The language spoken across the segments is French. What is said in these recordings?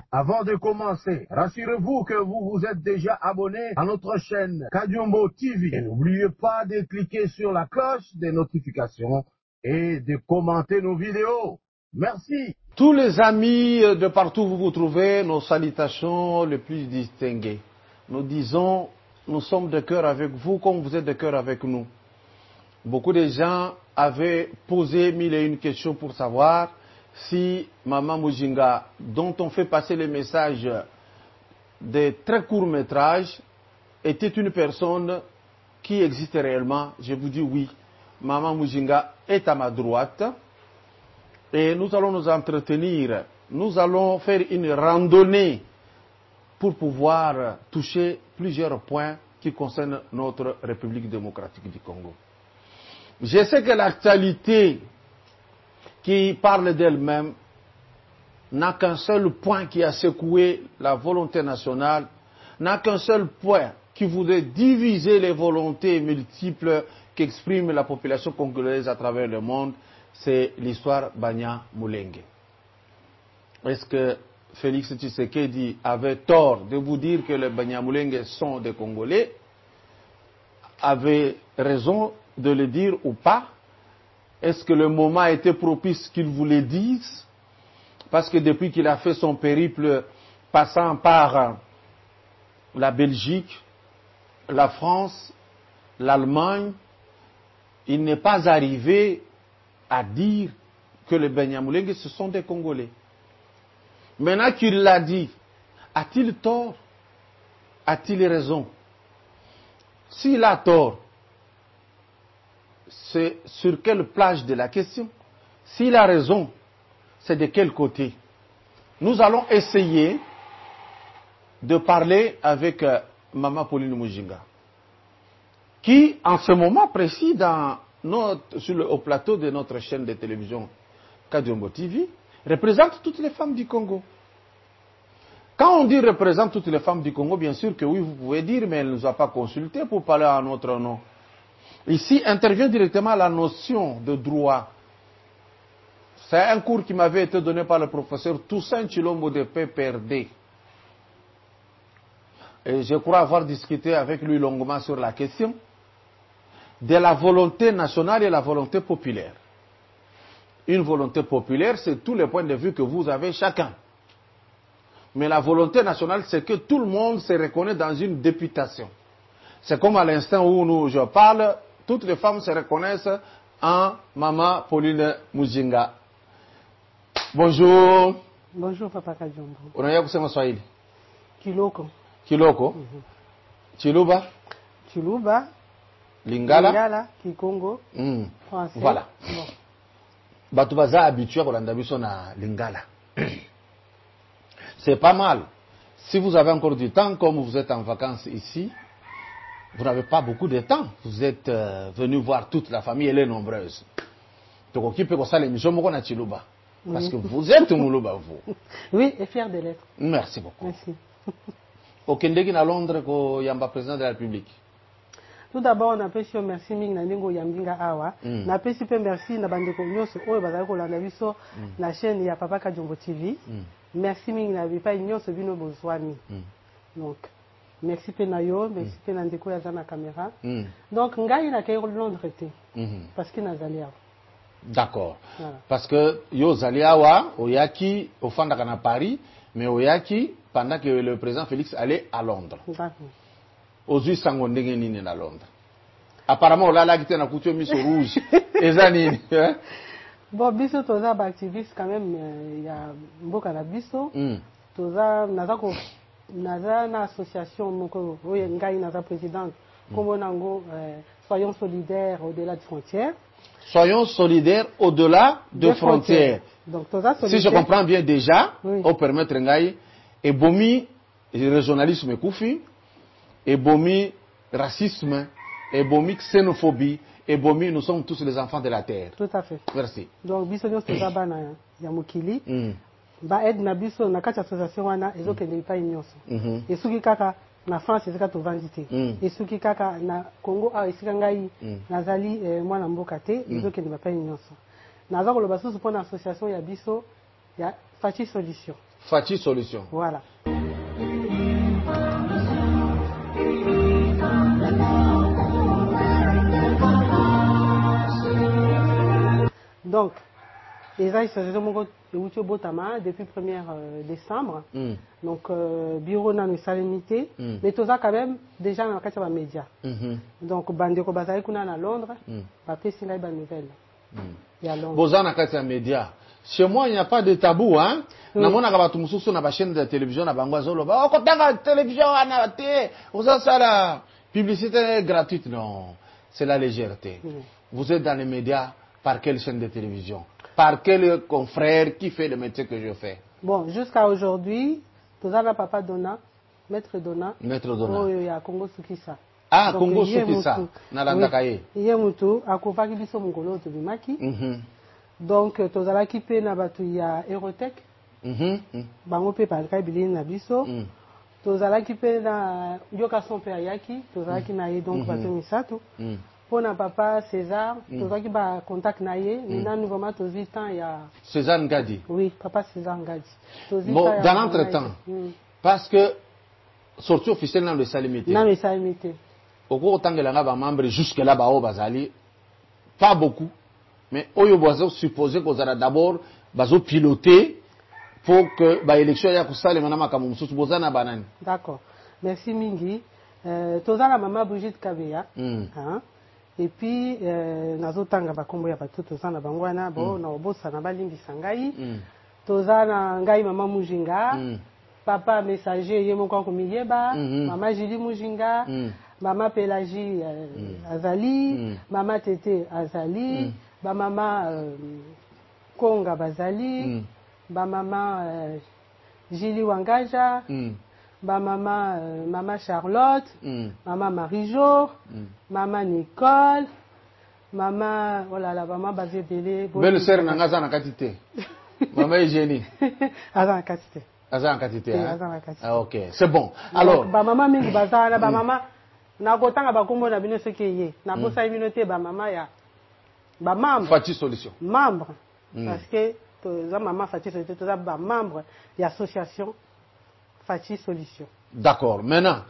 Avant de commencer, rassurez-vous que vous vous êtes déjà abonné à notre chaîne Kadiombo TV. Et n'oubliez pas de cliquer sur la cloche des notifications et de commenter nos vidéos. Merci. Tous les amis de partout où vous vous trouvez, nos salutations les plus distinguées. Nous disons, nous sommes de cœur avec vous comme vous êtes de cœur avec nous. Beaucoup de gens avaient posé mille et une questions pour savoir si Maman Mujinga, dont on fait passer les messages de très courts métrages, était une personne qui existe réellement. Je vous dis oui, Maman Mujinga est à ma droite. Et nous allons nous entretenir, nous allons faire une randonnée pour pouvoir toucher plusieurs points qui concernent notre République démocratique du Congo. Je sais que l'actualité qui parle d'elle-même n'a qu'un seul point qui a secoué la volonté nationale, n'a qu'un seul point qui voudrait diviser les volontés multiples qu'exprime la population congolaise à travers le monde, c'est l'histoire Banya Mulenge. Est-ce que Félix Tshisekedi avait tort de vous dire que les Banya Mulenge sont des Congolais? Avait raison de le dire ou pas? Est-ce que le moment était propice qu'il vous le dise? Parce que depuis qu'il a fait son périple passant par la Belgique, la France, l'Allemagne, il n'est pas arrivé à dire que les Banyamulenge ce sont des Congolais. Maintenant qu'il l'a dit, a-t-il tort? A-t-il raison? S'il a tort, c'est sur quelle plage de la question? S'il a raison, c'est de quel côté? Nous allons essayer de parler avec Maman Pauline Mujinga, qui en ce moment précis au plateau de notre chaîne de télévision Kadiombo TV, représente toutes les femmes du Congo. Quand on dit représente toutes les femmes du Congo, bien sûr que oui, vous pouvez dire, mais elle ne nous a pas consultés pour parler en notre nom. Ici intervient directement la notion de droit. C'est un cours qui m'avait été donné par le professeur Toussaint Chilombo de PPRD. Et je crois avoir discuté avec lui longuement sur la question de la volonté nationale et la volonté populaire. Une volonté populaire, c'est tous les points de vue que vous avez chacun. Mais la volonté nationale, c'est que tout le monde se reconnaît dans une députation. C'est comme à l'instant où je parle, toutes les femmes se reconnaissent en Maman Pauline Mujinga. Bonjour. Bonjour, Papa Kadiombo. Unaweza kusema Swahili? Kiloko. Kiloko? Chiluba? Chiluba. Lingala? Lingala, Kikongo. Français. Voilà. Bon. Batu baza habitué kolanda biso na Lingala. C'est pas mal. Si vous avez encore du temps, comme vous êtes en vacances ici, vous n'avez pas beaucoup de temps. Vous êtes venu voir toute la famille, elle est nombreuse. Donc, on peut ça l'émission Mokona Chiluba. Parce que vous êtes Moulouba, vous. Oui, et fier de l'être. Merci beaucoup. Merci. Au Kendegi à Londres, ko yamba président de la République. Tout d'abord, on appelle sur merci Ming Nandengo Yambinga Awa. On appelle super merci Nabandeko Nyoso, Oyo Bazako Landaviso, la chaîne ya Papa Kadiombo TV. Merci Ming Nabipa Nyoso Bino Bozwani. Donc, merci Penayo, merci Penandeko Yazana caméra. Donc, Ngai na Kairo Londres était. Parce qu'il n'a jamais. D'accord. Voilà. Parce que yo Zaliawa, Oyaki, au Fandakana Paris, mais Oyaki, pendant que le président Félix allait à Londres. D'accord. Aux US Sangondengenine à Londres. Apparemment, on l'a là qui était en couture mise au rouge. Et Zanine. Bon, Bisso Toza, activiste quand même, il y a beaucoup de Bisso. Toza, Naza, une association, Ngai Naza présidente, comme on soyons solidaires au-delà des frontières. Soyons solidaires au-delà de frontières. Donc, si je comprends bien déjà, au permettre Ngai, et bomi, régionalisme koufi, et bomi, racisme, et bomi, xénophobie, et bomi, nous sommes tous les enfants de la terre. Tout à fait. Merci. Donc, biso nyonso ezaba na Yamukili, ba aide na biso na kati association wana ezokende pa nyonso. Esuki kaka na France ezaka tovandi te. Esuki kaka na Congo a esika ngai nazali mwana mboka te ezokende pa nyonso. Naza koloba susu pona association ya biso ya Fachi Solution. Fachi Solution. Voilà. Donc, les associations depuis 1er décembre. Donc, bureau dans le salinité. Mais tout ça, quand même, déjà dans les médias. Donc, Bandeko Bazari Kuna à Londres. Après, c'est là une nouvelle. Bozan a les médias. Chez moi, il n'y a pas de tabou, hein. Namona kabatu mususu na chaîne de télévision na bangwa zolo. Ba ko tanga télévision na té. Oza sala publicité gratuite non. C'est la légèreté. Vous êtes dans les médias par quelle chaîne de télévision? Par quel confrère qui fait le métier que je fais? Bon, jusqu'à aujourd'hui, tout ça papa Dona, Maître Dona. Maître Dona. Oh, il y a Congo Sukisa. Ah, Congo Sukisa. Na landakaye. Iye mutu akufaki biso mukolo to bimaki. Donc tozala ki pe na batu ya Aerotech. Bango pe par kai bilini na biso. Tozala ki pe na yoka son pe ayaki, tozala ki na ye donc batu misato. Pour na papa César, tozala ki ba contact na ye, maintenant nous vraiment tozi temps ya César Ngadi. Oui, papa César Ngadi. Bon, dans l'entretemps, parce que sortie officielle dans le salimité. Dans le salimité. Au cours tant que là bas membre jusque là bas au bazali, pas beaucoup. Mais oyo bozo supposé qu'on a d'abord bazo piloter pour que ba élection ya kusale manama kama mususu bozana banani. D'accord. Merci mingi. Tozala mama Brigitte Kabeya. Hein? Et puis nazo tanga ba kombo ya batu tozana bangwana bo na obosa na balimbi sangai. Tozana ngai mama Mujinga. Papa messager ye moko ko miyeba. Mama Julie Mujinga. Mama Pélagie Azali. Mama Tété Azali. Ba mama Konga Bazali, ba mama Julie Wangaja, ba mama mama Charlotte, mama Marie-Jo, mama Nicole, mama voilà la maman basée belé. Belle sœur nangaza na katité. Maman Eugénie. Azan katité. Azan katité. Azan katité. Ah OK, c'est bon. Alors ba mama mingi bazana ba mama na kotanga ba kombo na bino sokeye. Na bosa bino te ba mama ya ba membre Fachi Solution membre parce que za maman Fachi Solution za ba membre de l'association Fachi Solution. D'accord. Maintenant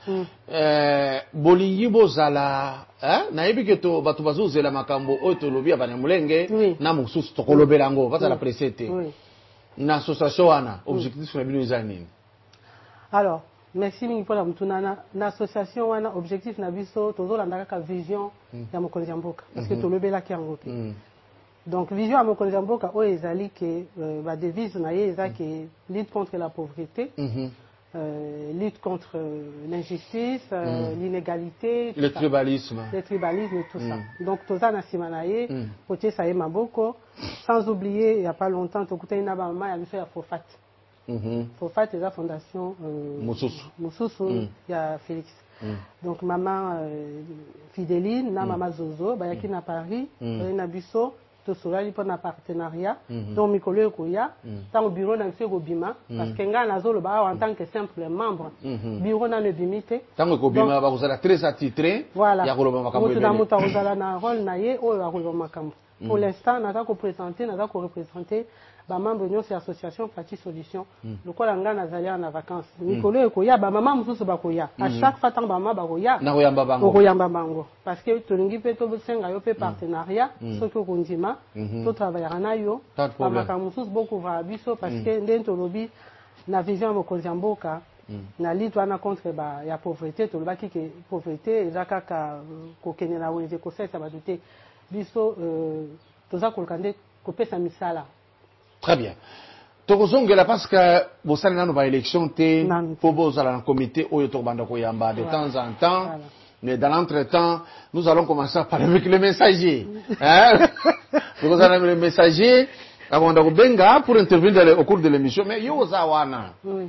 bolingi bozala na yebi ke to batu bazozela makambo o to lobi abana mulenge na mususu to kolobela ngo bazala presete na association wana objectif na bino ezanini? Alors merci mingi pour la mutuna na association wana objectif na biso tozolanda ka vision ya mokonzi mboka parce que tolobela ki yango te. Donc vision ya mokonzi mboka o ezali ke ba devise na ye eza ke lutte contre la pauvreté, lutte contre l'injustice, l'inégalité, le tribalisme et tout ça. Donc toza na sima na ye pote sa ye maboko, sans oublier il y a pas longtemps tokutana na ba mama ya biso ya Fofat. Fofat est la fondation Moussousou, il y a Félix. Donc maman Fidéline, na maman Zozo, bayaki na Paris, na biso, to solali pour na partenariat. Donc Mikolo Ekoya, dans le bureau na biso Gobima, parce que nga na zolo ba en tant que simple membre, bureau na le bimité. Tant que Gobima ba kozala très attitré, ya koloba makambo. Mutu na mutu ozala na rôle na ye o ya koloba makambo. Pour l'instant, naza ko représenter ba membre de l'association Fachi Solution. Le quoi nga nazali en vacances. Mikolo Ekoya ba mama mususu bakoya. À chaque fois tant ba mama bakoya. Na koyamba bango. Koyamba bango. Parce que tolingi pe to senga yo pe partenariat, soki kondima, to travailler na yo. Pas de problème. Ba mususu beaucoup va biso parce que ndento lobi na vision mokonzi mboka. Na lutte wana contre ba ya pauvreté to lobaki ke pauvreté ezaka ka kokene na wenze ko sesa ba doute. Biso toza kolkande kopesa misala. Très bien. Tokozongela parce que vous savez dans nos élections té pour vous à un comité oyo to banda koyamba de temps en temps. Mais dans l'entretemps, nous allons commencer par avec le messager. Hein? Vous allez le messager avant de benga pour intervenir au cours de l'émission mais yo zawana. Oui.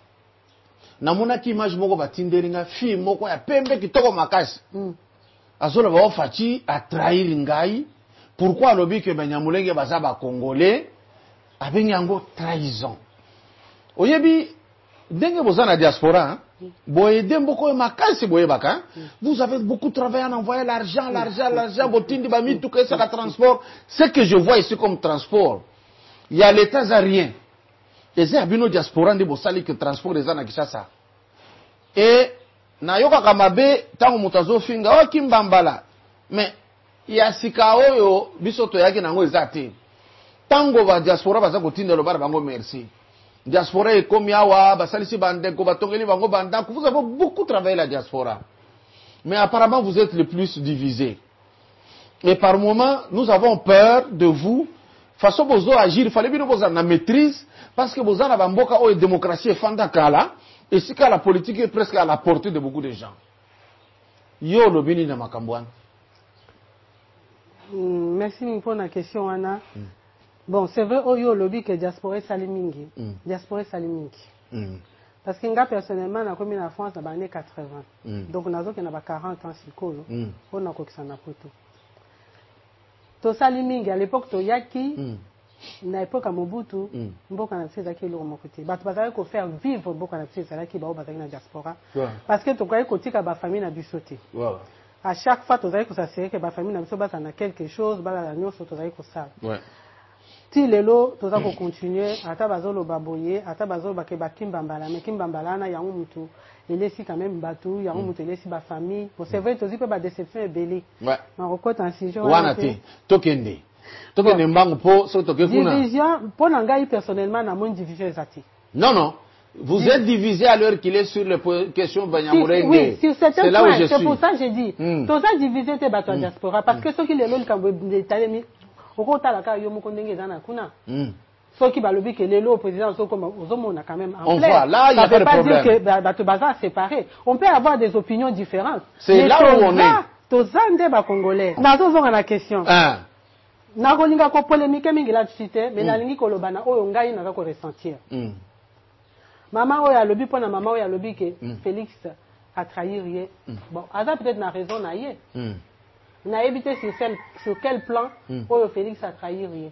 Namuna ki image moko batinderinga fi moko ya pembe kitoko makasi. Azola ba Fachi a trahir ngai. Pourquoi lobi que Banyamulenge baza ba congolais avec yango trahison. Oyebi denge boza na diaspora, boye demboko makasi boye baka. Vous avez beaucoup travaillé en envoyant l'argent, botindi ba mi tout que ça transport. Ce que je vois ici comme transport, il y a l'État à rien. eza ya bino diaspora nde bosali ke transport eza na Kinshasa. Et nayoka mabe tango moto azofinga o kimbambala mais ya sika oyo biso toyaki nango eza te. Tango ba diaspora baza kotindela bara bango merci. Diaspora ekomi awa basalisi bandeko batongeli bango bandako. Vous avez beaucoup travaillé la diaspora. Mais apparemment vous êtes le plus divisé. Et par moment nous avons peur de vous. Façon bozo agir, il fallait bien que vous en maîtrise parce que vous en avez mboka o démocratie et fanda kala et si la politique est presque à la portée de beaucoup de gens. Yo lobini na makambwana. Merci pour la question Anna. Bon, c'est vrai au yo lobby que diaspora salimingi. Diaspora salimingi. Parce que nga personnellement na komi na France na année 80. Donc nazo que na ba 40 ans sikolo. On a kokisa na poto. To salimingi à l'époque to yaki na époque à Mobutu mboka na tseza ki lo mokote. Bato bazali ko faire vivre mboka na tseza ki ba o bazali na diaspora. Parce que to kai ko tika ba famille na bisoté. Voilà. À chaque fois to zali ko s'assurer que ba famille na biso ba na quelque chose ba la nyoso to zali ko ça. Ouais. Si lelo toza ko continuer ata bazolo baboye ata bazolo bakeba kimbambala mais kimbambala na yango mutu elesi quand même batu yango mutu elesi ba famille bon c'est vrai tozi pe ba déception ebele ouais na rekota en sujet wana te tokende mbangu po so tokefuna division pour ngai personnellement na mon division ezati non vous êtes divisé à l'heure qu'il est sur les questions Banyamulenge. Oui, sur certains points, c'est pour ça que j'ai dit. Toza divisé te bato diaspora parce que ceux qui lelo likambo détaillé okotala yo moko ndenge ezana kuna soki balobi ke lelo président sokoma ozomona quand même en place. On voit là il y a pas de problème. Dire que bato baza séparés. On peut avoir des opinions différentes. C'est là où on est. Tozande ba congolais. Nazo zonga na question. Na kolinga ko polémique mingi la cité mais nalingi koloba na oyo ngai na ko ressentir. Maman oyo alobi pona maman oyo alobi ke Félix a trahi rien. Bon, aza peut-être na raison na yé. Na évité sur quel plan Oyo Félix a trahi rien.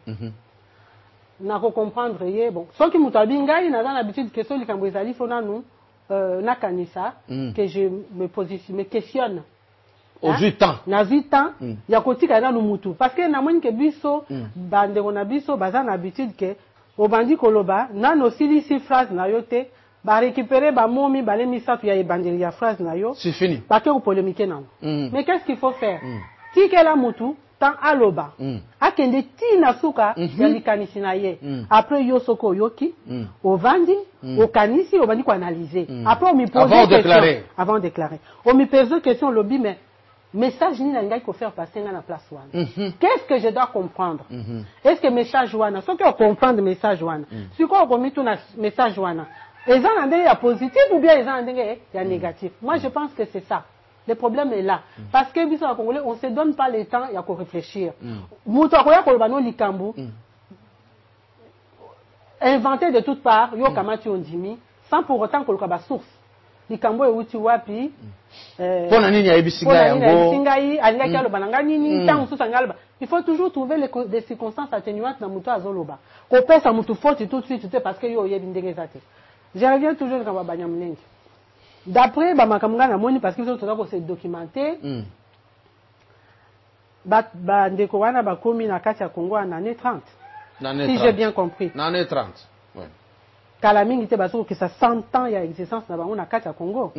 Na comprendre rien. Bon, ce qui m'utabi ngai na dans l'habitude que so likambo ezali fona nous na kanisa que je me positionne me questionne. Au 8 ans. Na 8 ans, ya kotika na mutu parce que na moni ke biso bande na biso baza na habitude que obandi koloba na no silisi phrase na yote ba récupérer ba momi ba lemisa tu ya ebandeli ya phrase na yo. C'est fini. Ba ke ko polémique na. Mais qu'est-ce qu'il faut faire? Tikela mutu tant aloba akende tina suka ya likanisi na ye après yo soko yoki ovandi okanisi obandi ko analyser après on me pose avant de déclarer on me pose question lobby mais message ni na ngai ko faire passer na place wana qu'est-ce que je dois comprendre est-ce que message wana ce que comprendre message wana si ko ko mitu na message wana eza na ndenge ya positif ou bien eza na ndenge ya négatif moi je pense que c'est ça. Le problème est là. Parce que, biso na Congolais, on ne se donne pas le temps, il y a qu'à réfléchir. Mouto akoya kolobano likambu, inventé de toutes parts, yo kamati ondimi, sans pour autant que le source. Likambu e uti wapi, pona nini ya ebisinga yango, il faut toujours trouver des circonstances atténuantes dans mouto azoloba. Ko pesa mouto faute tout de suite, parce que yo yebi ndenge zate. Je reviens toujours dans Banyamulenge. D'après Bamakamanga na moni parce que ils sont se documenter ba ndeko wana ba komi na kati ya Congo en année 30 si j'ai bien compris na année 30 ouais kala mingi te baso que ça 100 ans ya existence na bango na kati ya Congo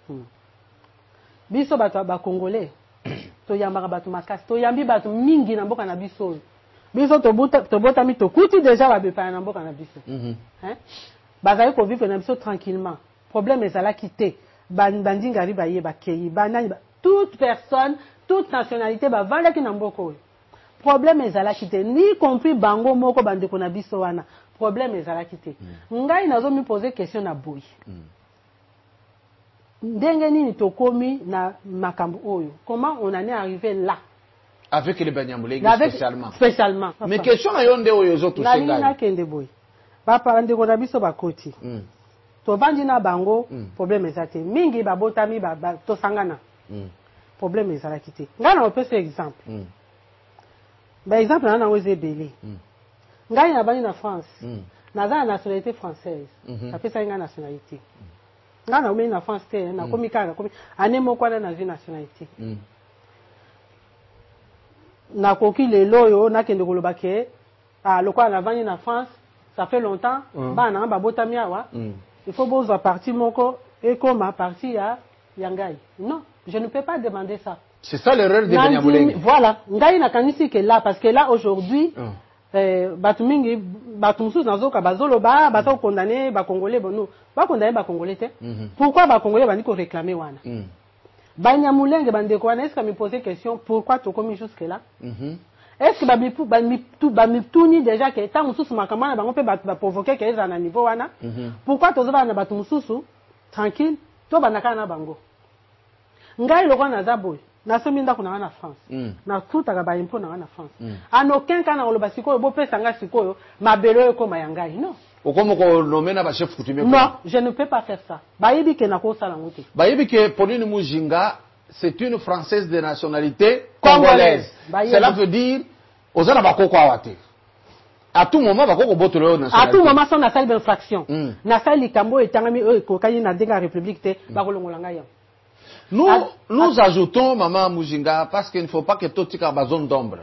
biso bato ba congolais to yambaka bato makasi to yambi bato mingi na mboka na biso to botami to kuti déjà ba bepa na mboka na biso hein bazali ko vivre na biso tranquillement. Problème est là quitter. Bandingari baye bakei banani toute personne, toute nationalité ba vanda ki namboko. Problème est là quitter ni compris bango moko bandeko na biso wana. Problème est là quitter. Ngai nazo mi poser question na boy. Ndenge nini tokomi na makambo oyo. Comment on en est arrivé là? Avec les Banyamulenge spécialement. Spécialement. Mais question na yonde oyo zo toucher ngai. Na kende boy. Papa ndeko na biso bakoti. To bandi na bango problème ezate mingi babotami to sangana problème ezala kité ngana opesa exemple ba exemple na oze belé ngai na bani na France naza na nationalité française apesa nga nationalité ngana omeni na France te na komi kaka komi ane moko na vie nationalité na koki lelo yo na kende koloba ke lokwa na bani na France ça fait longtemps, bana babotami awa. Il faut bozo parti moko et comme à parti ya yangai. Non, je ne peux pas demander ça. C'est ça l'erreur de Banyamulenge. Voilà, ngai na kanisi que là parce que là aujourd'hui batumingi batumusu nazoka bazolo ba bato condamné ba congolais bono ba condamné ba congolais te. Pourquoi ba congolais bandi ko réclamer wana? Banyamulenge bandeko wana, est-ce que me poser question pourquoi tu commis jusque là? Est-ce que bamituni déjà que tant mususu makamana bango pe ba provoquer que eza na niveau wana? Pourquoi tozoba na batu mususu tranquille to banaka na bango? Ngai loko na zaboy na somi ndako na na France. Na tutaka ba impôt na na France. En aucun cas na oloba sikoyo bo pesa nga sikoyo mabelo ekoma ya ngai. Non. Okomo ko nommer na ba chef coutumier. Non, je ne peux pas faire ça. Bayibi ke na ko sala ngote. Bayibi ke Pauline Mujinga, c'est une Française de nationalité congolaise. Cela veut dire ozana bakoko awate. À tout moment bakoko botolo nationalité. À tout moment son na salle d'infraction. Na salle likambo etangami kokani na denga république te bakolongola ngai. Nous ajoutons Maman Mujinga parce qu'il ne faut pas que tout tika ba zone d'ombre.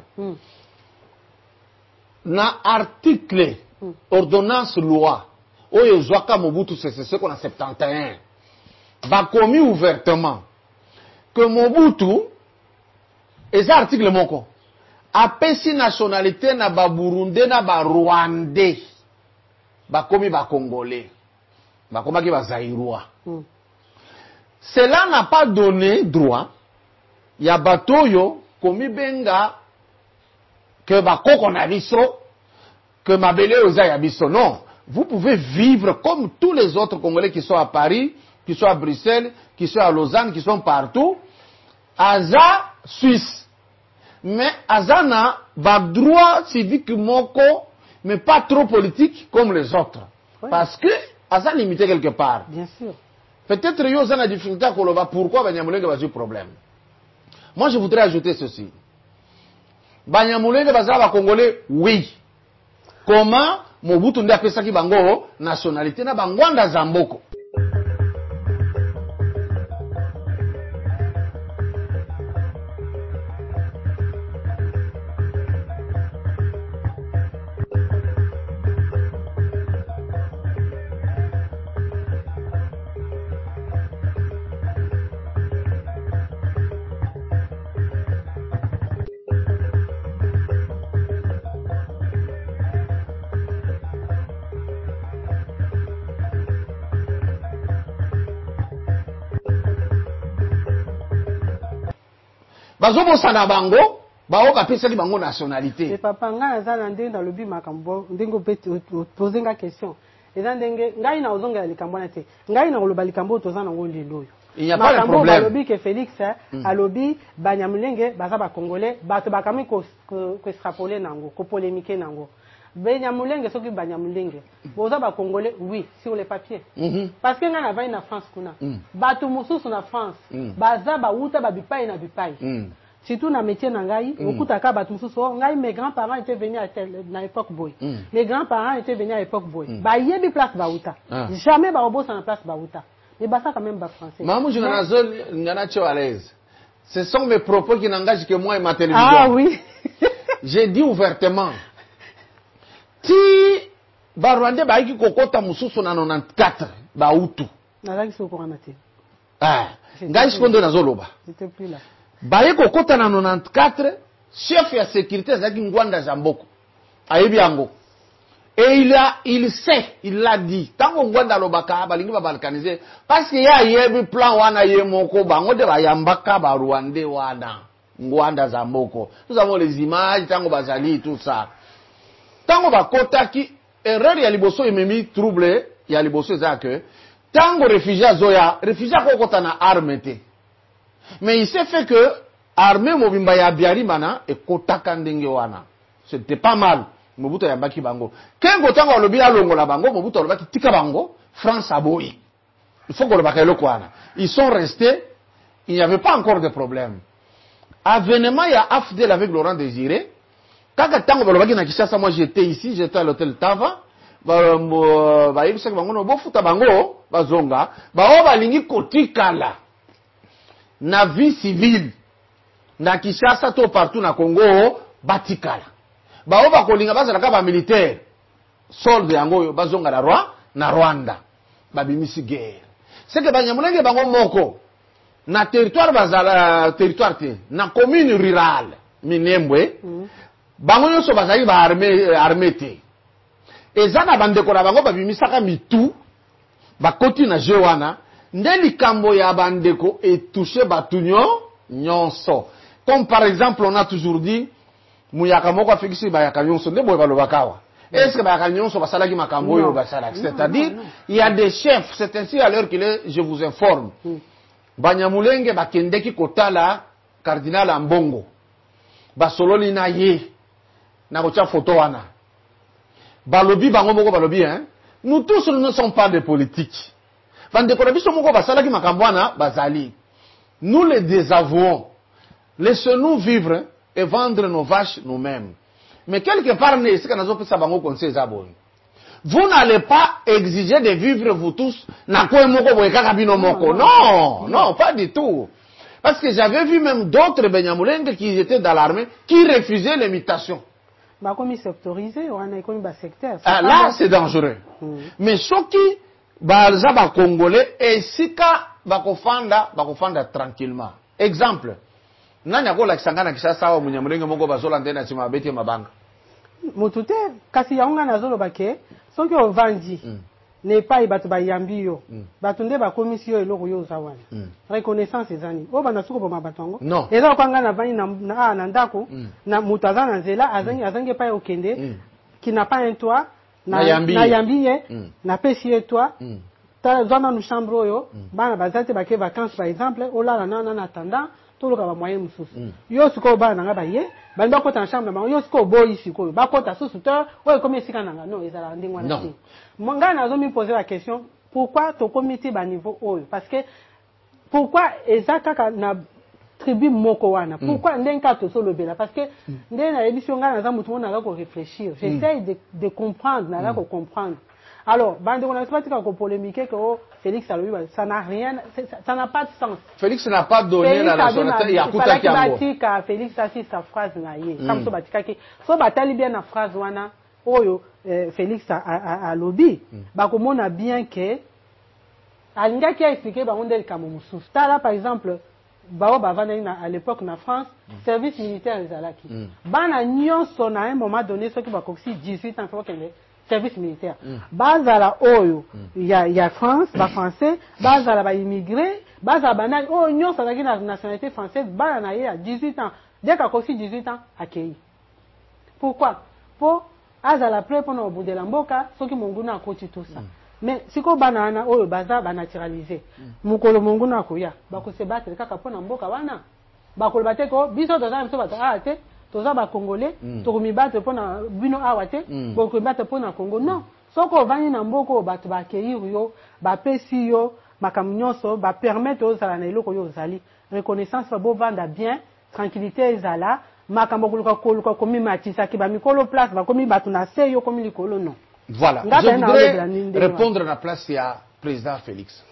Na article ordonnance loi oyo zwaka Mobutu c'est ce qu'on a 71. Ba commis ouvertement que Mobutu et ça article moko apesi nationalité na ba Burundais na ba Rwandais ba commis ba Congolais ba komaki ba Zaïrois. Cela n'a pas donné droit ya batoyo komi benga que ba koko na biso que mabele oza ya biso. Non, vous pouvez vivre comme tous les autres Congolais qui sont à Paris, qui sont à Bruxelles, qui sont à Lausanne, qui sont partout. Aza Suisse. Mais Aza na ba droit civique moko, mais pas trop politique comme les autres. Oui. Parce que Aza limité quelque part. Bien sûr. Peut-être yo za na difficulté à Koloba. Pourquoi Banyamulenge va avoir problème? Moi je voudrais ajouter ceci. Banyamulenge va ba Congolais, oui. Comment Mobutu nde apesaki bango nationalité na bangwanda Zamboko. Bazobo sana bango, baoka pesaki bango nationalité. Et papa nga azana ndenge na lobi makambo, ndenge beti posenga question. Eza ndenge ngai na ozonga ya likambo na te. Ngai na oloba likambo tozana ngo lelo. Il n'y a pas de problème. Balobi que Félix alobi Banyamulenge baza ba congolais, bato bakami ko extrapoler nango, ko polémiquer nango. Banyamulenge soki Banyamulenge. Boza ba congolais oui sur les papiers. Parce que nga na vai na France kuna. Bato mususu na France. Baza ba uta ba bipai na bipai. Surtout na métier na ngai, okutaka bato mususu ngai mes grands-parents étaient venus à l'époque boy. Mes grands-parents étaient venus à l'époque boy. Ba yebi place ba uta. Jamais ba obosa na place ba uta. Mais bah ça quand même pas français. Maman, je n'en à l'aise. Ce sont mes propos qui n'engagent que moi et ma télévision. Ah oui. J'ai dit ouvertement. Ti Barwande baiki kokota mususu na 94 ba utu. Nazaki soko ramate. Ah, ngai sikondo na zoloba. J'étais plus là. Baye kokota na 94 chef ya sécurité zaki Ngwanda Zamboko. Ayebi yango. Et il sait, il l'a dit. Tant qu'on voit dans le baka, balingi ba balkaniser, parce qu'il y a yebi plan wana yemoko, bango de ba yambaka ba Rwandais wana, Ngwanda Zamboko. Nous avons les images, tango bazali, tout ça. Tango ba kota ki, erreur ya liboso ememi trouble, ya liboso eza que, tango réfugié zoya, réfugié kokota na arme te. Mais il s'est fait que, armée mobimba ya biari mana, et kota kandenge wana. C'était pas mal. Mobutu ya baki bango. Kengo tango alobi alongola bango, Mobutu alobaki tika bango, France aboyi. Il faut que le bakelo kwana. Ils sont restés, il n'y avait pas encore de problème. Avènement ya AFDEL avec Laurent Désiré, kaka tango balobaki na Kinshasa, moi j'étais ici, j'étais à l'hôtel Tava, ba yebisaki bango no bofuta bango, bazonga, ba balingi kotikala na vie civile. Na Kinshasa to partout na Congo, batikala. Baoba kolinga bazalaka ba militaire. solde yango bazonga na Rwanda babimisi guerre c'est que banyamulenge bango moko na territoire bazala territoire te na commune rurale Minembwe bango nyonso bazali ba armée te ezana bandeko na bango babimisaka mitu bakoti na jeu wana nde likambo ya bandeko etouché batunyo nyonso comme par exemple on a toujours dit muyaka moko afekisi bayaka nyonso nde boye balobakawa est-ce que bayaka nyonso basalaki makambo oyo basalaki c'est-à-dire il y a des chefs c'est ainsi à l'heure qu'il est je vous informe banyamulenge bakendeki kotala cardinal Ambongo basololi na ye na kocha photo wana balobi bango moko balobi nous tous nous ne sommes pas des politiques bandeko na biso moko basalaki makambo wana bazali nous les désavouons laissez-nous vivre et vendre nos vaches nous-mêmes mais quelque part c'est que nazo pesa bango conseil za boy vous n'allez pas exiger de vivre vous tous na ko moko boye kaka bino moko non pas du tout parce que j'avais vu même d'autres Benyamulenge qui étaient dans l'armée qui refusaient l'imitation. Bah comme ils sectorisé on a comme ba secteur. Là c'est dangereux. Mais ceux qui baza ba congolais et sika bakofanda tranquillement. Exemple. Nani akola kisangana kisasa wa Munyamulenge moko bazola ndena chima beti mabanga. Mutute kasi yaunga nazolo bake soki ovandi ne pas bato ba yambiyo bato nde ba komisio eloko yo zawana reconnaissance ezani o bana suko ba batongo eza kwanga na vani na ndako na mutazana nzela azangi pa okende qui n'a pas un toit na yambiye na pesi toit ta zona nu chambre oyo bana bazate ba ke vacances par exemple olala na attendant toloka ba moyen mususu yo siko bana nga ba ye banda kota na chambre na yo siko boyi siko ba kota susu te oyo comme esika nanga non ezala ndingwa na ti monga nazo mi poser la question pourquoi to comité ba niveau oyo parce que pourquoi ezaka na tribu moko wana pourquoi ndenka to solo bela parce que ndena émission nga na za mutu mona ko réfléchir j'essaie de comprendre na ko comprendre. Alors, bande on a pas qu'on polémiquer que Félix Alobi, ça n'a rien, ça n'a pas de sens. Félix n'a pas donné la nationalité. Il y a Kouta Kiambo. Félix a dit sa phrase na yé. Comme ça batika ki. So batali bien la phrase wana. Oyo Félix Alobi. Ba comme on a bien que alinga qui a expliqué ba ondel kamomusu. Là par exemple bao bavana à l'époque na France service militaire ezalaki. Bana nyonso na un moment donné ceux qui ba koksi 18 ans faut qu'elle service militaire. Bazala oyo ya France, ba français, bazala ba immigré, bazala banani oh nyon ça na nationalité française, ba na ye à 18 ans. Dès qu'a aussi 18 ans accueilli. Pourquoi? Pour azala prêt pour no bout de la mboka, ceux qui monguna akoti tout ça. Mais siko banana oyo baza ba naturaliser. Mukolo monguna koya, ba ko se battre kaka pona mboka wana. Ba ko bateko biso toza biso bata te. Toza ba congolais to mi battre pona bino awate bo ko battre pona Congo non soko vani na mboko bato ba accueillir yo ba pesi yo makamnyoso ba permettre aux ala na eloko yo zali reconnaissance fa bo vanda bien tranquillité ezala makambo koluka komi matisa ki ba mikolo place ba komi bato na se yo komi likolo non. Voilà, je voudrais répondre à la place ya président Félix.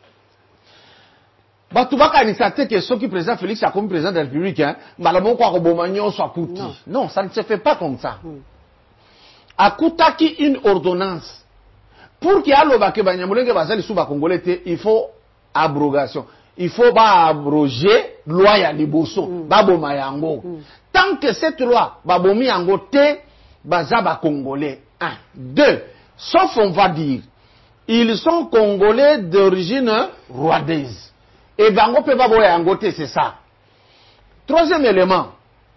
Batubaka ni sate que ce qui président Félix a comme président de la République malamo kwa ko bomanyo so akuti. Non, ça ne se fait pas comme ça. Akutaki une ordonnance. Pour qu'il y ait le Banyamulenge bazali sous ba congolais il faut abrogation. Il faut pas abroger loi ya liboso, ba boma yango. Tant que cette loi ba bomi yango te baza ba congolais. 1 2 sauf on va dire ils sont congolais d'origine rwandaise. Et bango pe babo ya ngote c'est ça. Troisième élément.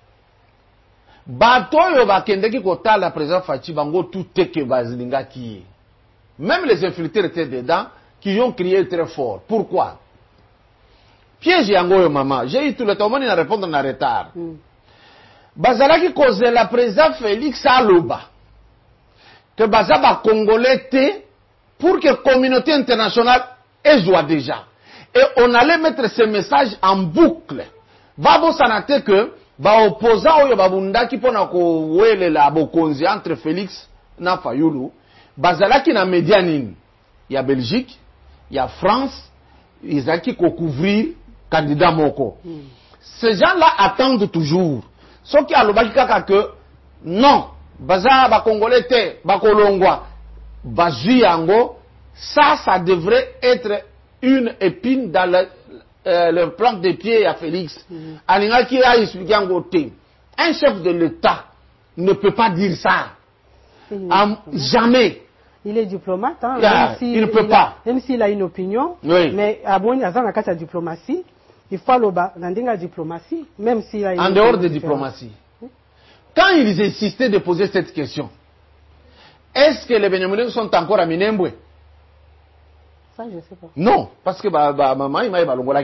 Bato yo bakendeki kota la président Fachi bango tout teke bazilinga ki. Même les infiltrés étaient dedans qui ont crié très fort. Pourquoi? Piège yango yo maman, j'ai eu tout le temps moni na répondre na retard. Bazalaki cause la président Félix Aloba. Que bazaba congolais te pour que communauté internationale ezwa déjà. Et on allait mettre ce message en boucle. Babo sanate que ba opposant oyo babundaki pona ko welela bokonzi entre Félix na Fayulu bazalaki na média nini ya Belgique, ya France, izaki ko couvrir candidat moko. Ces gens-là attendent toujours. Ce qui alobaki kaka que non, baza ba congolais te ba kolongwa bazui yango, ça devrait être une épine dans le plan de pied à Félix. Alinga qui a expliqué en côté. Un chef de l'État ne peut pas dire ça. Jamais. Il est diplomate, hein, il ne peut pas. Même s'il a une opinion, oui. Mais à bon, il y a la diplomatie. Il faut la diplomatie, même s'il a une en dehors de diplomatie. Quand ils insistaient de poser cette question, est-ce que les Bénémoulins sont encore à Minembwe? Ça, je ne sais pas. Non, parce que maman, il m'a dit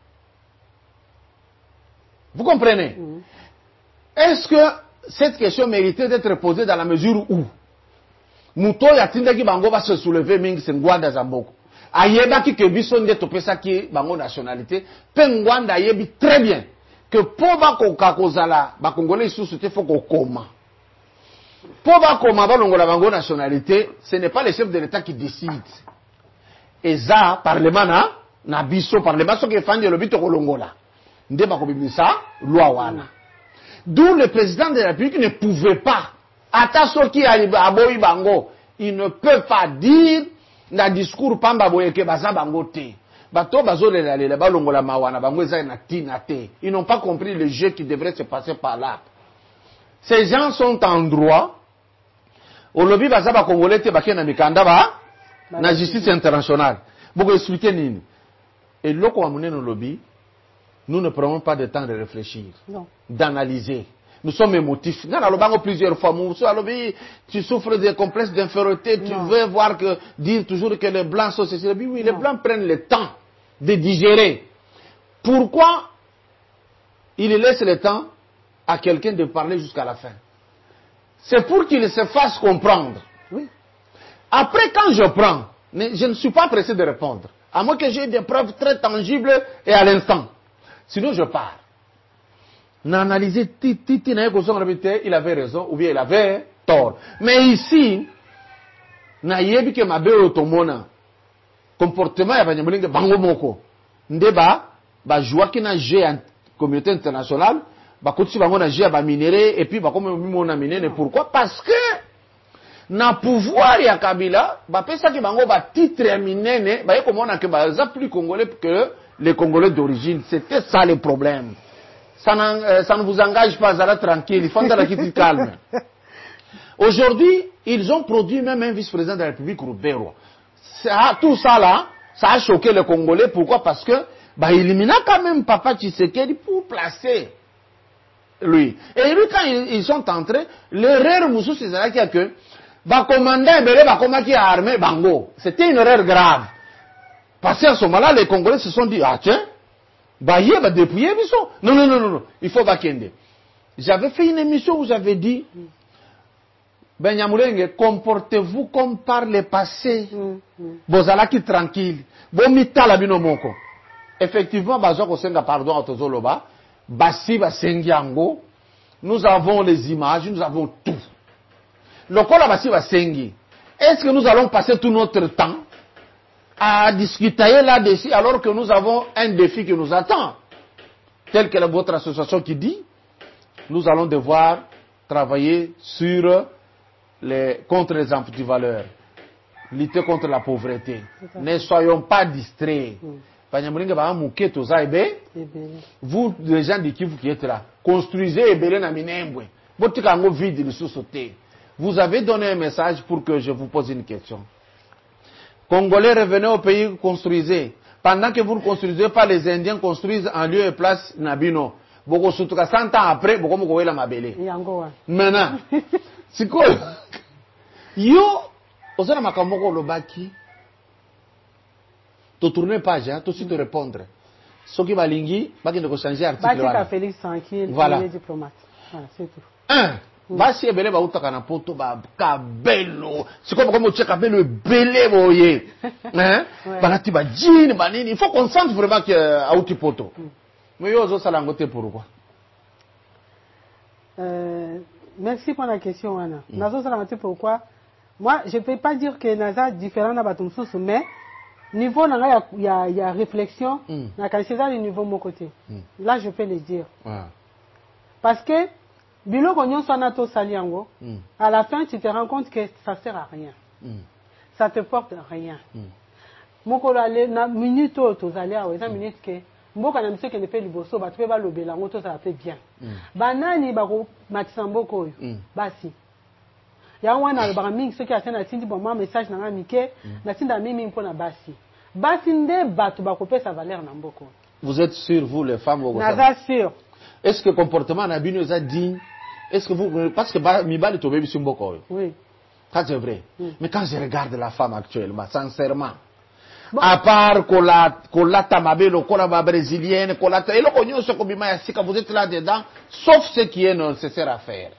vous comprenez? Est-ce que cette question méritait d'être posée dans la mesure où Mouto Yatindaki Bango va se soulever Ming Sengwanda Zamboko. Ayebaki que biso nde topesa ki bango nationalité, Pengwanda ayebi très bien que po bakoka kozala ba congolais sous te faut kokoma. Po bakoma balongola bango nationalité, ce n'est pas le chef de l'État qui décide. Et ça parlement na biso parlement so ke fandi lobi to kolongola. Nde bakobimisa loi wana. D'où le président de la République ne pouvait pas, il ne peut pas dire dans le discours pamba boyeke baza bango te. Bato bazo le balongola mawana bango eza na tina te. Ils n'ont pas compris le jeu qui devrait se passer par là. Ces gens sont en droit. Au lobby baza ba congolais te bakena mikanda ba na justice internationale. Boko expliquer nini. Et loko amune no lobby. Nous ne prenons pas de temps de réfléchir, d'analyser. Nous sommes émotifs. Nous avons plusieurs fois. Tu souffres des complexes d'infériorité. Tu veux voir que dire toujours que les blancs sont ceci. Oui, les blancs prennent le temps de digérer. Pourquoi ils laissent le temps à quelqu'un de parler jusqu'à la fin? C'est pour qu'il se fasse comprendre. Oui. Après, quand je prends, je ne suis pas pressé de répondre. À moins que j'ai des preuves très tangibles et à l'instant. Sinon, je pars. N'analyser il avait raison ou bien il avait tort. Mais ici, nayebi ke mabe otomona comportement ya banyamulinga bango moko. Ndeba ba joie ki na jeu en communauté internationale, ba kotisi bango na jeu ba minéré et puis ba comme mona minene. Pourquoi? Parce que na pouvoir ya Kabila, ba pesa ki bango ba titre minene, ba yeko mona ke ba za plus congolais que les Congolais d'origine. C'était ça le problème. Ça ne vous engage pas, à la tranquille. Il faut la quitter calme. Aujourd'hui, ils ont produit même un vice-président de la République, Roubero. Tout ça là, ça a choqué les Congolais. Pourquoi? Parce que, bah, il élimina quand même Papa Tshisekedi pour placer lui. Et lui, quand ils sont entrés, l'erreur Moussou, c'est ça qu'il y a que, bah, commandant Ebele, bah, comment qui a armé Bango. C'était une erreur grave. Parce qu'à ce moment-là, les Congolais se sont dit, ah tiens, bah yé, bah dépouiller, non, il faut bakende. J'avais fait une émission où j'avais dit, ben Nyamulenge, comportez-vous comme par le passé. Bozalaki tranquille. Bomita la bino moko. Effectivement, bazo kosenga pardon à Tozoloba, basi basengi ango, nous avons les images, nous avons tout. Le kola basi basengi. Est-ce que nous allons passer tout notre temps à discuter là-dessus alors que nous avons un défi qui nous attend, tel que votre association qui dit, nous allons devoir travailler contre les antivaleurs, lutter contre la pauvreté. Ne soyons pas distraits. Vous, les gens de Kivu qui êtes là, construisez Ebele na Minembwe. Vous avez donné un message pour que je vous pose une question. Congolais, revenez au pays, construisez. Pendant que vous ne construisez pas, les Indiens construisent en lieu et place Nabino. Boko sutuka 100 ans après, boko moko la mabele. Maintenant, c'est quoi? Yo, osana makamoko lobaki. To tourner page, tout de suite répondre. Soki balingi, baki de changer article. Baki Félix tranquille, voilà. Diplomate. Voilà, c'est tout. Basi ebele ba utaka na poto ba kabelo. C'est comme on check kabelo belé boye. Hein? Banati ba jini banini. Il faut qu'on sente vraiment que a uti poto. Mais yo zo sala ngote pourquoi? Merci pour la question Anna. Nazo sala ngote pourquoi? Moi, je peux pas dire que naza différent na batumsu mais niveau nanga il y a réflexion na kanisa du niveau mon côté. Là je peux le dire. Parce que biloko nyonso na to saliango. À la fin tu te rends compte que ça sert à rien. Ça te porte rien. Mokolo ale na minute to zalia o eza minute que mboka na biso ke ne pe liboso ba to ba lobela ngo to ça fait bien. Banani ba ko matisa mboko oyo. Basi. Ya wana le ba mingi soki atena tindi bon ma message na nga mike na tinda mimi mpona basi. Basi nde batu ba ko pesa valeur na mboko. Vous êtes sûr vous les femmes au Naza sûr. Est-ce que comportement na bino za digne? Est-ce que vous parce que mi bali to bebi mboko oyo. Oui. Ça c'est vrai. Mais quand je regarde la femme actuellement sincèrement bon. À part kolata mabelo kola ba brésilienne kolata et le konyo so kobima ya sika vous êtes là dedans sauf ce qui est nécessaire à faire.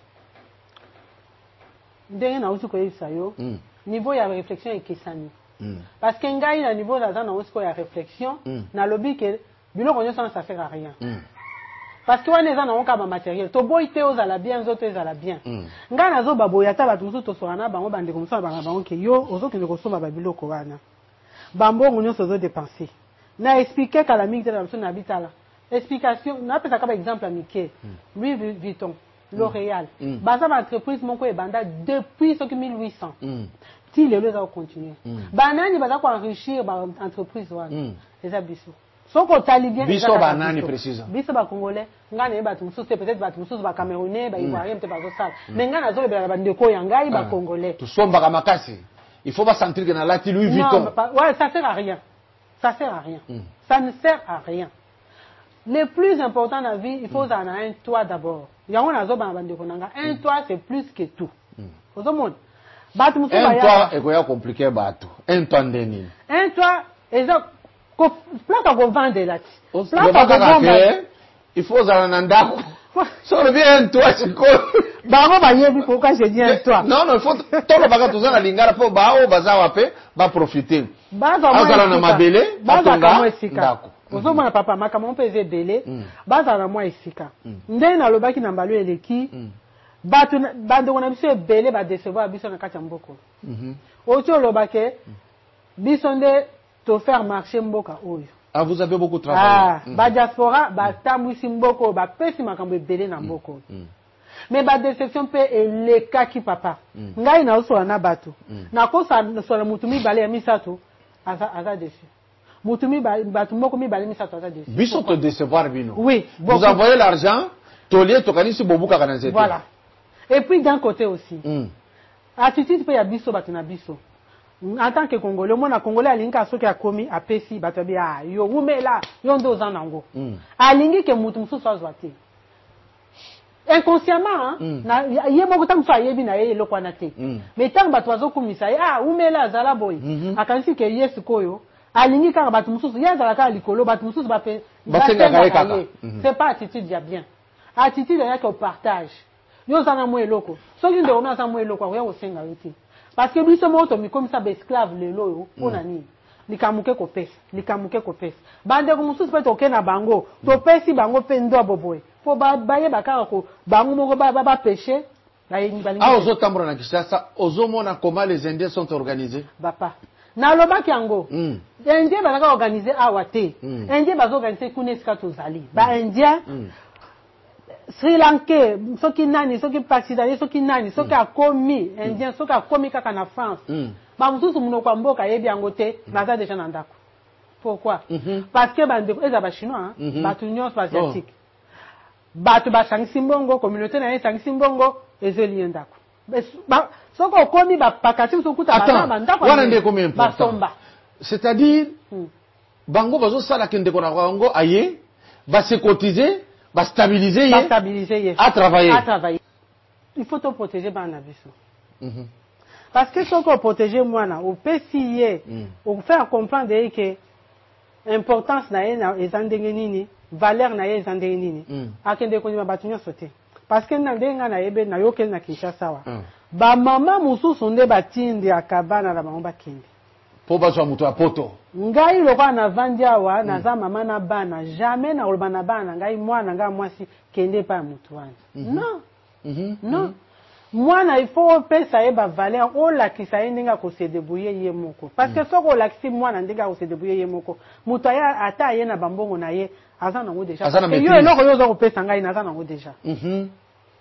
Ndenge na usu ko yisa yo. Niveau ya réflexion ekesani. Parce que ngai na niveau là na usu ko ya réflexion na lobby que biloko nyonso ça sert à rien. Parce que wana eza na onka ba matériel to boy te ozala bien zoto ezala bien. Nga nazo baboya ta batu musu to soana bango bande comme ça bango ke yo ozokende ko somba ba biloko wana. Bambongo nyonso zo dépenser. Na expliquer kala mingi te na biso na bitala. Explication na pesa ka exemple à Mickey. Louis Vuitton, L'Oréal. Baza ba entreprise moko e banda depuis ce que 1800. Ti lelo za continuer. Banani baza ko enrichir ba entreprise wana. Eza biso. Soko tali bien biso banani précisément. Biso ba congolais, ngana ba tumusu peut-être ba tumusu ba camerounais, ba ivoirien peut-être ba zo sala. Mais ngana zo ba ndeko ya ngai ba congolais. Tu somba ka makasi. Il faut pas sentir que dans la Louis Vuitton. Non, ouais, ça sert à rien. Ça sert à rien. Ça ne sert à rien. Le plus important dans la vie, il faut en avoir un toit d'abord. Il y a un toit, c'est plus que tout. Un toit, c'est compliqué. Un toit, un toit, il faut ça revient un toit, c'est quoi? Pourquoi j'ai dit un toit? Non, il faut tout le bagage tout ça la lingara pour ba profiter. Bazala na mabele, batonga. Ozomona papa makamon peze belé, bazala moi esika. Ndé na lobaki na mbalu eleki, bando na biso belé ba décevoir biso na kati ya mboko. Ocho lobake biso nde to faire marcher mboka oyo. Ah, vous avez beaucoup travaillé. Ba diaspora, ba tambwisi mboko, ba pesi makambo belé na mboko. Mais ba déception pe eleka ki papa. Ngai na oso na bato. Na kosa so na mutumi bale ya misato, aza déçu. Mutumi bato mboko mi bale misato aza déçu. Biso te décevoir bino. Oui. Vous envoyez l'argent, tolier to kanisi bobuka kana nzete. Voilà. Et puis d'un côté aussi. Attitude pe ya biso bato na biso. En tant que Congolais, moi na Congolais alinga soki akomi apesi bato bi yo umela yo ndo zanango. Alingi ke mutu mususu azwate. Inconsciemment na ye moko tamso ayebi na ye eloko na te. Mais tant bato bazokumisa umela azala boy. Akanisi ke yesu koyo alingi kaka bato mususu ya zala ka likolo bato mususu bape. C'est pas attitude ya bien. Attitude ya que partage. Yo zana mo eloko. Soki ndo na za mo eloko ya osenga yote. Parce que biso moto mi comme ça esclave lelo yo onani likamuke ko pesa bande ko mususu pe to kena bango to pesi bango pe ndo boboy fo ba ye bakaka ko bango moko ba péché ba yini balingi ozo tambora na Kinshasa ozo mona comment les Indiens sont organisés papa na lobaki yango Indien ba organiser awate Indien bazo organiser kuneska to zali ba Indien Sri Lanka, soki nani, soki Pakistan, soki nani, soki akomi Indien, soki akomi kaka na France. Ba mususu munoko mboka yebi yango te, baza déjà na ndako. Pourquoi? Parce que bande eza ba chinois, batu nyonso asiatique. Batu ba sangisi mbongo, communauté na ye sangisi mbongo, ezeli ndako. Soko akomi ba pakati sokuta ba ndako. Wana nde komi important. C'est-à-dire bango bazo sala kende kona bango aye, ba se cotiser va stabiliser, à travailler. Il faut te protéger par la vie. Parce que si on protège moi, on peut essayer, on faire comprendre que l'importance na les andengeni, valeur na les andengeni. Akende koni batunya sauter. Parce que na ndenga na ebe na yokel na Kinshasa wa. Ba mama musu sonde batindi akabana na ba kende. Po bazwa mutu a poto. Ngai lokwa na vandia wa na za mama na bana jamais na olba na bana ngai mwana nga mwasi kende pa mutu wana. Non. Non. Mwana il faut pesa e ba valeur o la kisa ndinga ko se débrouiller ye moko. Parce que soko la kisi mwana ndinga ko se débrouiller ye moko. Mutu aya ata ye na bambongo na ye azana ngo déjà. Parce que yo eloko yo zo ko pesa ngai na azana ngo déjà.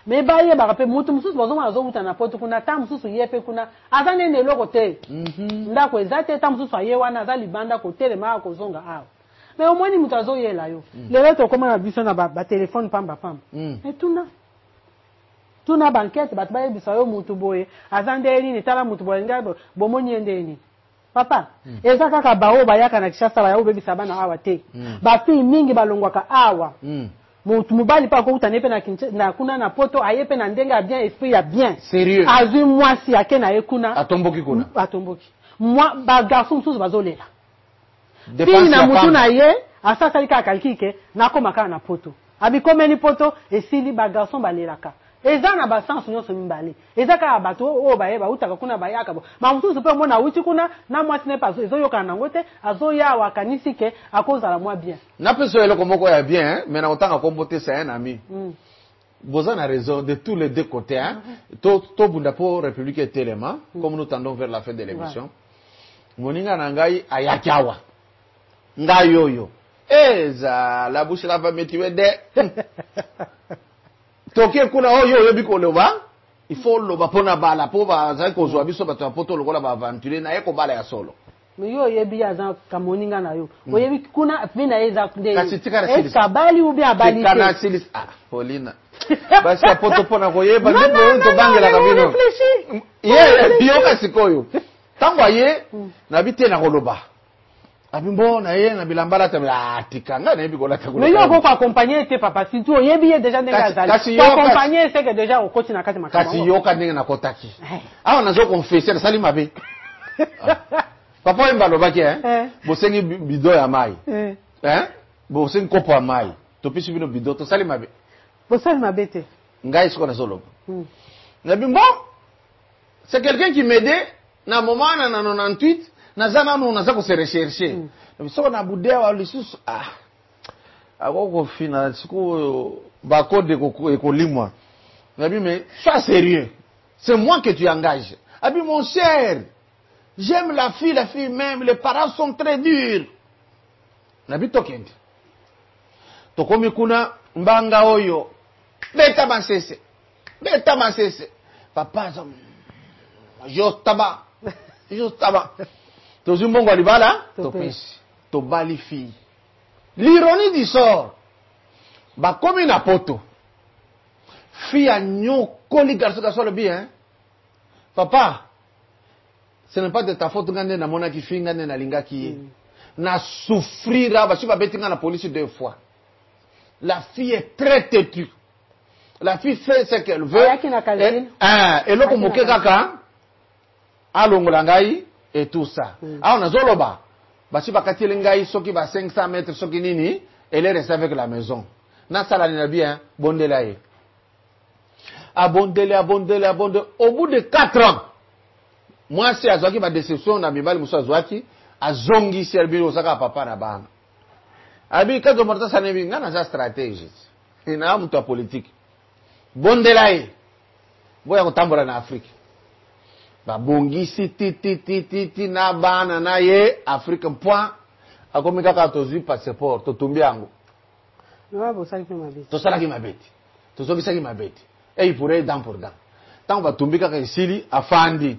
mais ba ye ba pe mutu mususu bazoma azobuta na poto kuna ta mususu yepe kuna azane ne loko te ndako ezate ta mususu aye wana azali banda ko telema ko zonga awa mais au moins mutu azoyela yo lelo to koma na biso na ba téléphone pamba mais tuna banquette bat ba yebisa yo mutu boye azande ni tala mutu boye ngabo bomoni endeni papa eza kaka bawo bayaka na Kishasa ba yo bebisa bana awa te ba fi mingi balongwaka awa mutu mubali pa ko utane pe na kuna na poto ayepe na ndenga bien esprit ya bien sérieux azui mwasi yake na ekuna atomboki moi ba garçon tous bazolela fini na mutu na ye asasa lika kalkike na komaka na poto abi komeni poto esili ba garçon balelaka eza na ba sens nyonso mimbale eza ka bato o bayeba utaka kuna bayaka bo ma mususu pe mona uti kuna na mwasi ne pas ezoyoka nango te azoya wakanisi ke akozala mwa bien na peso eloko moko ya bien mais na otanga kombote c'est un ami vous avez raison de tous les deux côtés hein to bunda pour République et Téléma comme nous tendons vers la fin de l'émission moninga na ngai ayakawa ngai yoyo eza la bouche la va mettre de toke kuna oyo yobi ko loba il faut loba pona bala po ba za ko zo biso bato poto lokola ba aventurer na eko bala ya solo mais yo yebi aza kamoninga na yo oyebi kuna vina eza de est bali ou bien bali kana silis Paulina basi poto pona ko yeba ndipo to bangela kabino ye yo kasikoyo tango ye na bite na koloba abimbo na ye na bilambala ta tikanga na yebi ko lata ko mais yo ko accompagner te papa si tu yebi ye déjà ndenga azali ko accompagner c'est que déjà au koti na kati makama kasi yo ka ndenga na kotaki awa nazo confesser na salima be papa imba lobaki bosengi bido ya mai bosengi kopo ya mai to pisi bino bido to salima be bosalima be te ngai siko na solo na bimbo c'est quelqu'un qui m'aidait na moment na 98 nazana no nazako se rechercher biso na budea wa lisusu akoko fina siku ba code ko limwa nabi mais sois sérieux c'est moi que tu engages abi mon cher j'aime la fille même les parents sont très durs nabi tokende tokomi kuna mbanga oyo beta masese papa just taba tozi mbongo libala topesi tobali fille l'ironie du sort bakomi na poto fille anyokoli garçon le bien papa ce n'est pas de ta faute ngande na mona ki fille ngande na lingaki na souffrira basi babeti nga na police 2 fois la fille est très têtue la fille fait ce qu'elle veut et loko moke kaka alongola ngai et tout ça on a zoloba basi bakatile ngai soki ba 500 mètres soki nini elle est restée avec la maison na sala ni bien bondela ye abondele au bout de 4 ans moi c'est azwaki ba déception na mibali muso azwaki azongi serbi osaka papa na bana abi kazo morta sanebi ngana za stratégie ina mtu politique bondela ye boya kutambola na Afrique babongisi titi na bana na ye Afrique point akomi kaka tozi passeport to tumbi yango to salaki mabeti to zogisaki mabeti et il pourrait dans pour dans tant va tumbi kaka isili afandi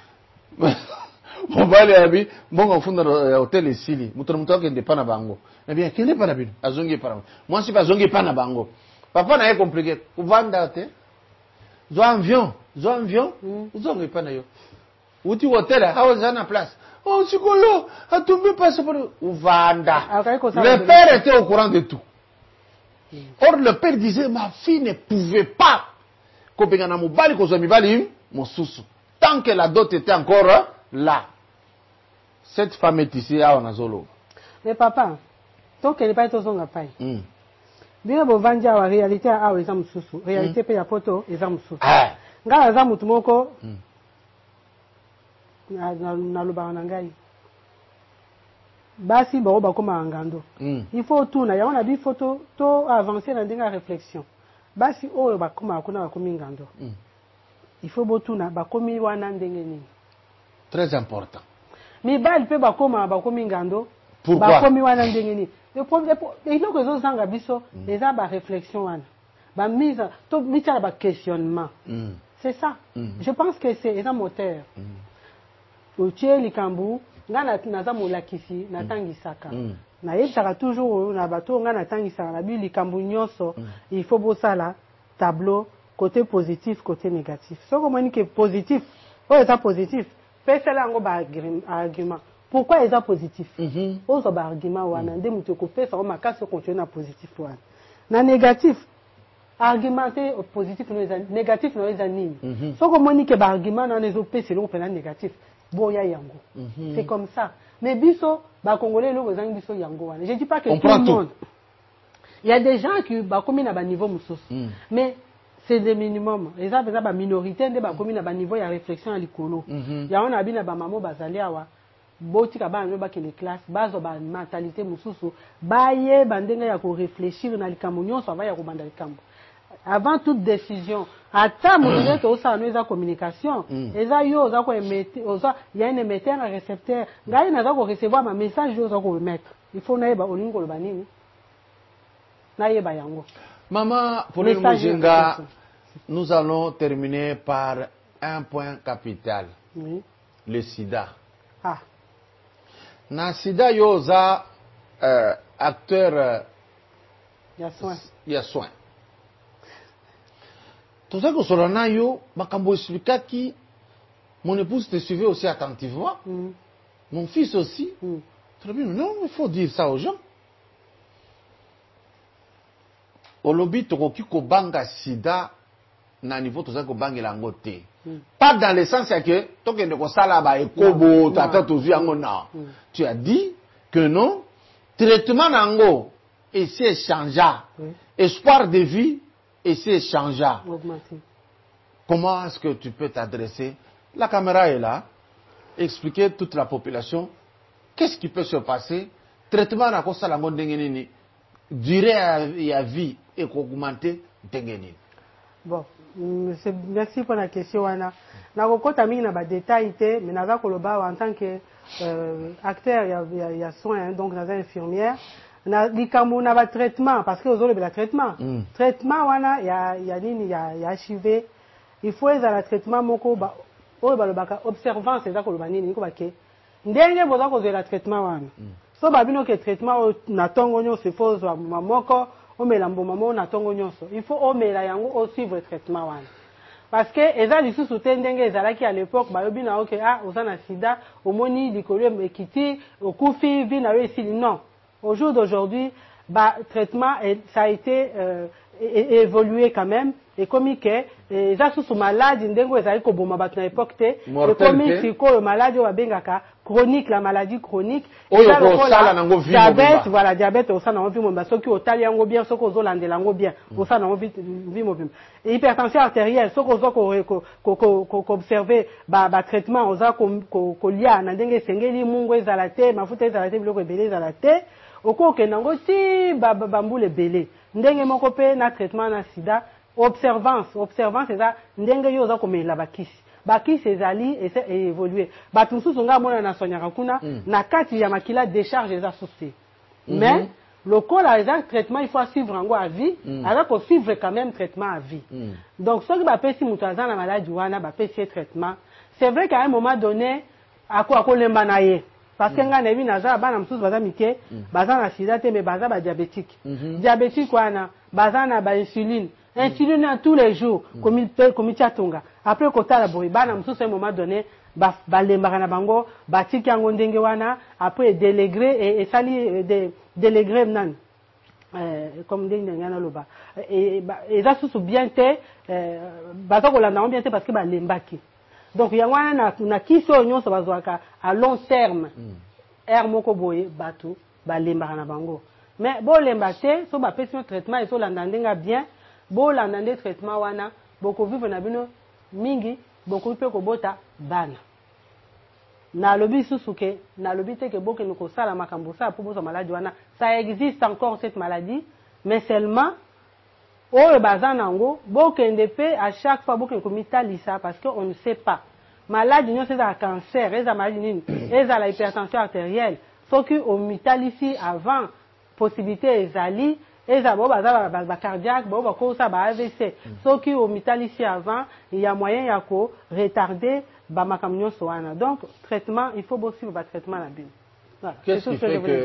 mobali abi mbongo funda hotel isili mutu akende pana bango na bien kende pana bino azongi pana moi si pas zongi pana bango papa na ye compliqué kuvanda te zo avion zongi pana yo uti hotel hawa na place oh sikolo atumbi passeport uvanda le père était au courant de tout or le père disait ma fille ne pouvait pas kopengana mobali kozwa mibali mosusu tant que la dot était encore là cette femme est ici à Onazolo mais papa tant qu'elle n'est pas tozonga pai bien bovandi awa réalité awa eza mosusu réalité pe ya poto eza mosusu nga aza mutu moko na lobaka na ngai basi bao bakoma ngando il faut tuna ya wana bi photo to avancer na ndinga réflexion basi oyo bakoma kuna bakomi ngando il faut botuna bakomi wana ndenge nini très important mibali pe bakomi ngando pourquoi bakomi wana ndenge nini le problème iloko ezozanga biso eza ba réflexion wana ba mise to mitala ba questionnement. C'est ça. Je pense que c'est un moteur. Otie likambu ngana naza molakisi natangisaka. Na yebisaka toujours na bato ngana natangisaka na bi likambu nyonso il faut bosala tableau côté positif côté négatif. Soko moni que positif, est positif. Pesela ngo ba argument. Pourquoi est positif? Ozo ba argument wana nde mutu ko pesa o makasi continuer na positif wana. Na négatif argumenter positif no eza négatif no eza nini? Soko moni que ba argument na nezo pesa lo pena négatif. Boya yango. C'est comme ça. Mais biso ba congolais lo kozangi biso yango wana. Je dis pas que tout le monde. Il y a des gens qui ba komi na ba niveau mususu. Mais c'est le minimum. Les gens ba minorité nde ba komi na ba niveau ya réflexion à likolo. Ya on a bina ba mamo bazali awa. Boti ka ba nyoba ke les classes, bazo ba mentalité mususu, ba ye bandenga ya ko réfléchir na likambo nyonso ava ya ko banda likambo. Avant toute décision, ata mounye to sa no eza communication, eza yo za ko émettre, oza il y a un émetteur et un récepteur. Ngai na za ko recevoir ma message yo za ko émettre. Il faut na yeba olingo lo banini. Na yeba yango. Maman, pour le Mujinga, nous allons terminer par un point capital. Oui. Le sida. Ah. Na sida yo za acteur ya soin. Tout ça que Solana yo, makambo expliquaki, mon épouse te suivait aussi attentivement. Mon fils aussi. Très bien, non, il faut dire ça aux gens. Olobi tokoki ko banga sida na niveau tout ça ko bangela ngote. Pas dans le sens que tokende ko sala ba ekobo tata tozu yango na. Tu as dit que non, traitement nango et c'est changeant. Espoir de vie et c'est changeant. Comment est-ce que tu peux t'adresser? La caméra est là. Expliquer toute la population qu'est-ce qui peut se passer. Traitement na ko sala ngo ndengenini. Durée à vie et augmenter ndengenini. Bon, merci pour la question Wana. Na kokota mingi na ba détail té, mais naza koloba en tant que acteur il y a soin donc naza infirmière. Na likambo na ba traitement parce que ozolo be la traitement. Traitement wana ya nini ya HIV. Il faut ezala traitement moko ba oyo balobaka observance eza koloba nini niko bake. Ndenge boza kozela traitement wana. So babino ke traitement na tongo nyonso faut zo mamoko omela mboma mo na tongo nyonso. Il faut omela yango o suivre traitement wana. Parce que eza lisusu te ndenge ezalaki à l'époque bayobi na oke oza na sida omoni likolo ekiti okufi vi na esili non. Au jour d'aujourd'hui traitement ça a été évolué quand même et comme que eza susu maladie ndengo ezali ko boma bato na époque te et comme siko maladie o bengaka chronique la maladie chronique diabète voilà diabète au sana envie mo soki otali yango bien soko ozolandela yango bien au sana envie mo bien hypertension artérielle soko ozo ko observer ba traitement oza ko lia na ndenge sengeli mungo ezala te mafuta ezala te biloko ebele ezala te okoke nango si bambule belé ndenge moko pe na traitement na sida observance eza ndenge yo oza komela bakisi ezali ese évoluer bato mususu nga mona na sonyaka kuna na kati ya makila décharge eza susi mais lokola eza traitement il faut suivre yango à vie alors qu'on suivre quand même traitement à vie donc soki bapesi mutu aza na maladie wana bapesi traitement c'est vrai qu'à un moment donné akolemba na ye parce que nga nebi naza bana mususu baza mike baza na sida te mais baza ba diabétique diabétique wana baza na ba insuline tous les jours comme tonga après kotala boy bana mususu à un moment donné balembaka na bango batiki yango ndenge wana après délégré et sali délégré nan comme ndenge ngana loba et eza susu bien te baza kolanda bien te parce que balembaki. Donc, il y a un qui sont nyonso bazwaka à long terme. Moko boye batu ba lemba na bango. Mais bo lemba te so ba pesi traitement et so landandenga bien, bo landande traitement wana boko vivre na bino mingi, boko pe ko bota bana. Na lobi susuke, na lobi te ke boke no ko sala makambo sa pour bosa maladie wana, ça existe encore cette maladie, mais seulement oyo bazanango bokende pe à chaque fois bokende komitalisa parce que on ne sait pas maladie nyonso eza cancer eza maladie nini eza la hypertension artérielle soki omitalisi avant possibilité ezali Et ça, ba cardiaque, ba cause ba AVC. Ce qui au métal ici avant, il y a moyen ya ko retarder ba makamnyo soana. Donc traitement, il faut aussi le traitement la bine. Voilà. Qu'est-ce qui fait que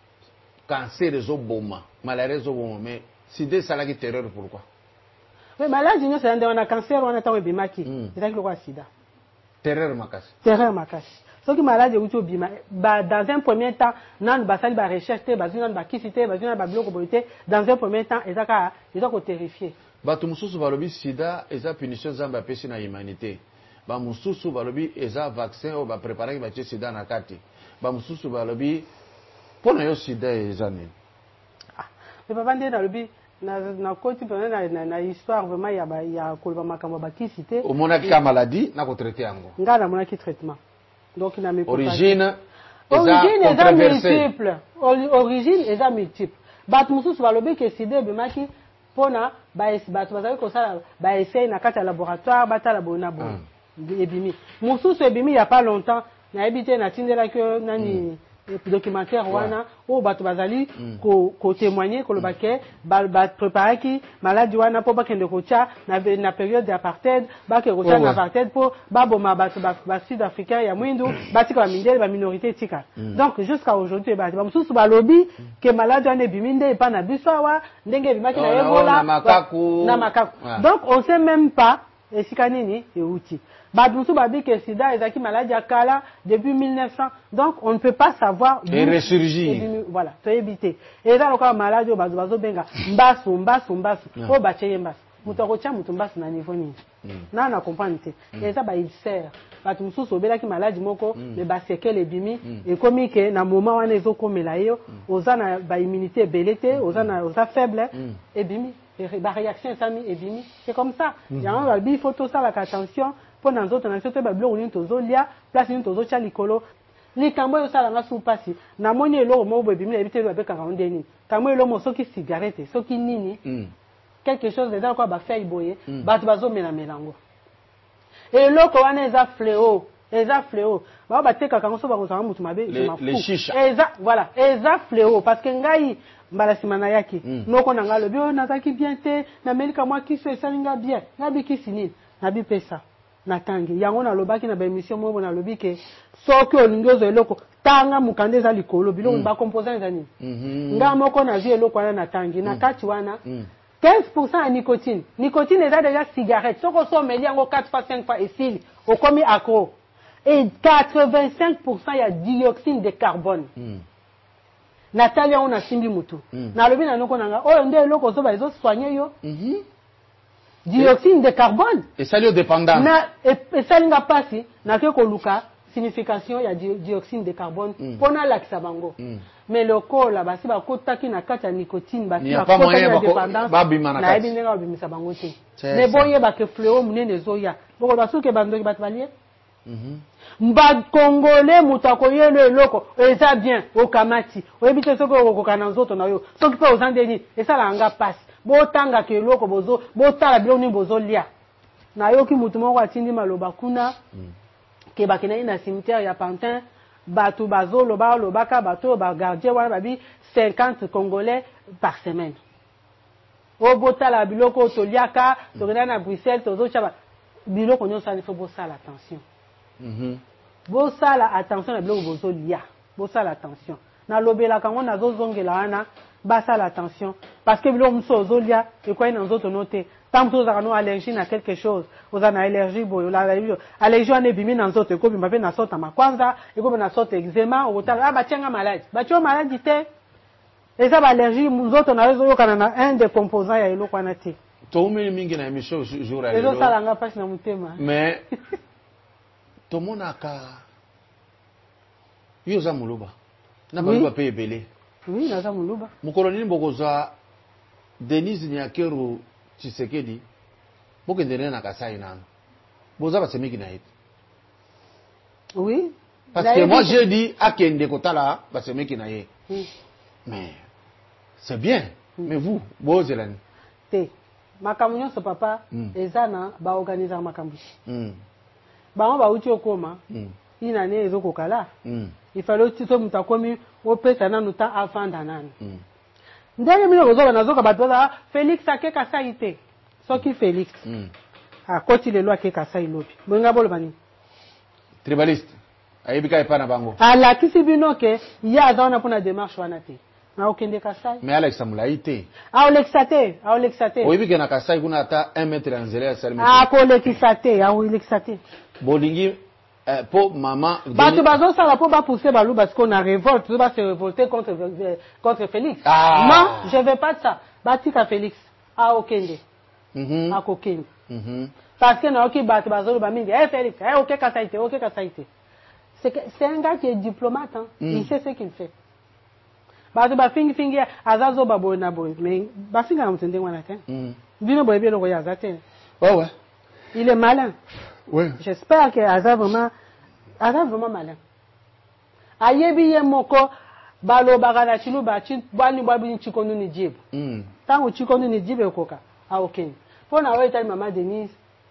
cancer est au bon moment, maladie est au bon moment, mais si des salariés terreur pourquoi? Mais maladie nous c'est on a cancer, on a tant bimaki. C'est ça qui le sida. Terreur makasi. Terreur makasi. Ce qui maladie ou bima dans un premier temps, nan ba sali ba recherche te, ba zuna ba kisite, ba zuna ba bloc communauté, dans un premier temps, ils ont terrifié. Bato mususu balobi sida eza punition zamba pesi na humanité. Ba mususu balobi eza vaccin o ba préparer ba sida na kati. Ba mususu balobi pona yo sida eza nini. Mais papa ndé na lobi na koti na histoire vraiment ya koloba makambo ba kisite. Au monaki ka maladie na ko traiter yango. Ngala monaki traitement. Donc il a mes origine est multiple. Origine est multiple. Bat mususu balobi ke sida bimaki pona bato bazali kosala ba essayer na kati ya laboratoire batala bona bon ebimi mususu ebimi il y a pas longtemps na ebité na tindela que nani documentaire wana o bato bazali ko témoigner ko lobake ba préparer ki maladie wana po bakende ko tia na période d'apartheid ba ke ko tia na apartheid po ba boma bato ba sud-africain ya mwindu batika ba mindele ba minorité tika. Donc jusqu'à aujourd'hui ba mususu ba lobby que maladie wana ebimi nde pa na bisawa ndenge bimaki na Ebola na makaku. Donc on sait même pas esika nini euti. Badoussou babi que sida ezaki maladie à kala depuis 1900. Donc on ne peut pas savoir et ressurgir. Voilà, faut éviter. Et là encore maladie au bazo benga mbasu o bacheye mbasu. Mutoko tia mutumbasu na niveau nini. Na na comprendre te. Et ça ba il sert. Badoussou sobela ki maladie moko mais ba séquelles ebimi et comme que na moment wana ezokomela yo ozana ba immunité belete oza faible ebimi. La réaction est ebimi. C'est comme ça. Il y a un il faut tout ça la attention pour nous autres na surtout ba blo ni tozo lia place ni tozo cha likolo likambo yo sala nga sou pasi na moni elo mo ebimi na ebite ba beka ka ndeni kambo elo mo soki cigarette soki nini quelque chose de dans quoi ba fait boye ba to bazo mena melango elo ko wana eza fléau ba teka kango so ba ko mutu mabe les chicha voilà eza fléau parce que ngai mbala simana yaki noko na ngalo bio nazaki bien te na melika moi ki se salinga bien ngabi kisini nabi pesa na tangi yango na lobaki na ba émission mo na lobi ke soki olingi ozo eloko tanga mukande za likolo biloko ba composant za nini nga moko na vie eloko wana na tangi na kati wana 15% ya nicotine eza déjà cigarette soko so meli yango 4 fois 5 fois esili okomi accro et 85% ya dioxyde de carbone Natalia on a simbi mutu na lobi na noko nanga oyo nde eloko zo ba ezo soigner yo dioxyde de carbone et ça lui dépendant na et ça linga pasi na ke koluka signification ya dioxyde de carbone pona lakisa bango mais lokola basi ba kotaki na kati ya nicotine basi ba kotaki na dépendance na ebi ndenga obimisa bango te mais boye ba ke fléau munene zoya boko basuke bandoki batvalie mba congolais mutako yelo eloko eza bien okamati oyebite soko okokana nzoto na yo soki pe ozandeni esala anga passe botanga ke eloko bozo botala biloko ni bozo lia na yoki mutu moko atindi maloba kuna ke bakina na cimetière ya Pantin batu bazolo ba lobaka bato ba gardien wana babi 50 congolais par semaine o botala biloko toliaka tokena na Bruxelles tozo chaba biloko nyonso il faut bosala attention bosala attention na biloko bozo lia bosala attention na lobela kango nazo zongela wana basala attention parce que biloko muso ozolia ekwa na nzoto note tant que ozaka no allergie na quelque chose ozana allergie boyo la allergie wana ebimi na nzoto ekobima pe na sota makwanza ekobima na sota eczéma okotala batianga malade batio maladi te eza ba allergie nzoto na rezo yokana na un des composants ya eloko wana te to umeli mingi na émission jour à jour sala nga pasi na mutema mais to monaka yo za muluba na ba pe ebele oui naza muluba mukolo nini bokoza Denise Nyakeru Tshisekedi bokendene na Kasai nano boza basemiki na yetu oui parce que moi j'ai dit akende kotala basemiki na ye mais c'est bien mais vous bozelani te makambo nyonso papa eza na ba organiser makambo bango bauti okoma ina ne ezokokala il fallait que tu muta komi opesa nanu ta avant danana ndenge mino kozoba nazoka bato baza Félix ake Kasai te soki Félix akoti lelo ake Kasai lobi bonga boloba nini tribaliste ayebika epa na bango alakisi bino ke ye aza wana mpona démarche wana te na okende Kasai mais Alex Amulai te aolekisa te oyebike na Kasai kuna ata 1 mètre ya nzela ya salime aolekisa te bolingi po mama bato bazosala po bapousser baluba siko na révolte to base révolter contre Félix non je veux pas de ça batika Félix aokende akokende parce que na oki bato bazoloba mingi Félix ok Kasai te c'est un gars qui est diplomate hein. Il sait ce qu'il fait bato bafingi azazo baboye na boye mais bafinga na mutende wana te bino boye bien ko yaza te ouais il est malin ouais j'espère que aza vraiment malin ayebi ye moko balobaka na chiluba bwani bwabini chikono ni jibu tango chikono ni jibu koka aokeni pona oetali mama Denise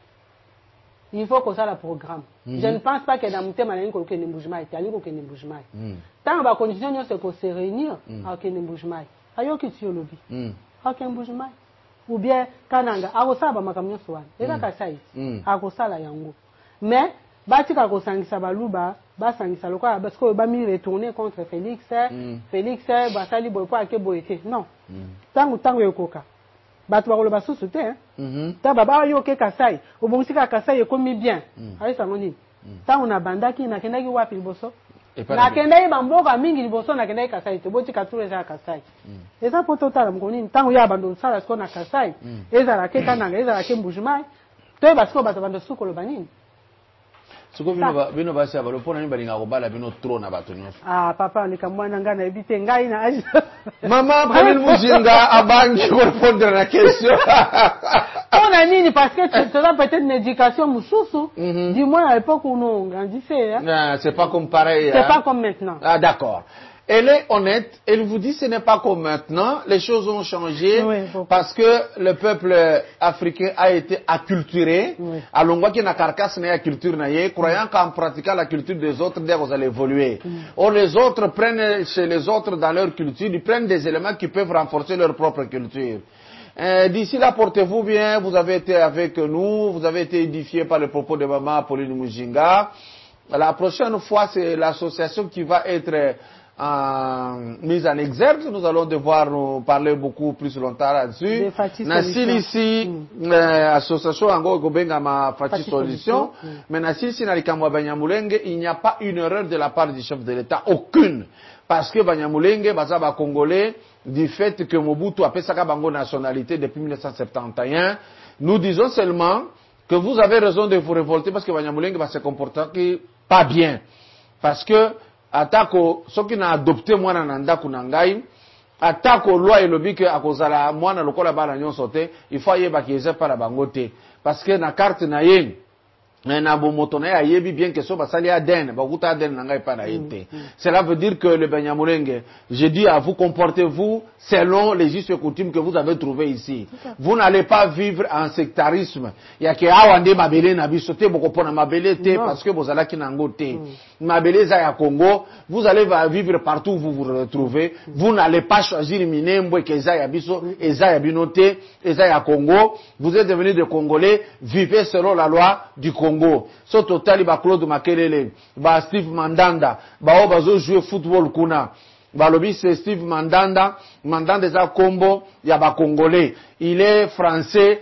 il faut que ça le programme je ne pense pas que dans mutema na niko ke Mbujimai itali ko ke Mbujimai tango ba condition nyose ko se réunir ke Mbujimai ayoki tiolobi ke Mbujimai ou bien kananga akosala makamyo swana eza Kasai akosala yango mais batika kosangisa baluba basangisa lokola parce que ba mi retourner contre Félix basali boy po ake boyete non tango yokoka bato bakoloba susu te ta baba yo ke Kasai obongisika Kasai ekomi bien alisa ngoni tango na bandaki nakendaki wapi liboso nakendaki bamboka mingi liboso nakendaki Kasai te botika tule za Kasai eza poto tala mkoni tango ya bando sala siko na Kasai ezala ke kananga ezala ke Mbujimai to basiko bato bando suko loba nini suko bino basi abalo pona ni balinga kobala bino trop na bato nyonso papa likamwana nga na ebite ngai na mama Pauline Mujinga abangi ko répondre na question pona nini parce que tu as peut-être une éducation mususu du moins à l'époque où nous grandissait hein c'est pas comme pareil c'est pas comme maintenant d'accord. Elle est honnête, elle vous dit ce n'est pas comme maintenant, les choses ont changé parce que le peuple africain a été acculturé. Alors on na carcasse na culture na ye, croyant qu'en pratiquant la culture des autres, vous allez évoluer. Or les autres prennent chez les autres dans leur culture, ils prennent des éléments qui peuvent renforcer leur propre culture. D'ici là, portez-vous bien, vous avez été avec nous, vous avez été édifié par les propos de maman Pauline Mujinga. La prochaine fois, c'est l'association qui va être mise en exergue. Nous allons devoir nous parler beaucoup plus longtemps là-dessus. Nasili ici, association Ango Gobenga ma Fati Solution. Mais Nasili ici, Nalikamwa Banyamulenge, il n'y a pas une erreur de la part du chef de l'État. Aucune. Parce que Banyamulenge, Bazaba Congolais, du fait que Mobutu a fait sa bango nationalité depuis 1971, nous disons seulement que vous avez raison de vous révolter parce que Banyamulenge va se comporter pas bien. Parce que atako soki na adopté mwana na ndako na ngai atako loi elobi ke akozala mwana lokola bana nyonso te il faut yeba ki eza para bango te parce que na carte na ye na bomoto na yebi bien que so basali aden bakuta aden na ngai pa na yete. Cela veut dire que le Banyamulenge, je dis à vous, comportez-vous selon les us et coutumes que vous avez trouvés ici. Vous n'allez pas vivre en sectarisme. Il y a que awande mabele na biso te boko pona mabele te parce que vous allez kinango te. Mabele za ya Congo, vous allez vivre partout où vous vous retrouvez. Vous n'allez pas choisir minembo ke za ya biso, eza ya binote, eza ya Congo. Vous êtes devenus des Congolais, vivez selon la loi du Congo. So totali ba Claude Makelele, ba Steve Mandanda, ba o bazo jouer football kuna. Ba lobi c'est Steve Mandanda, Mandanda za Kombo ya ba Congolais. Il est français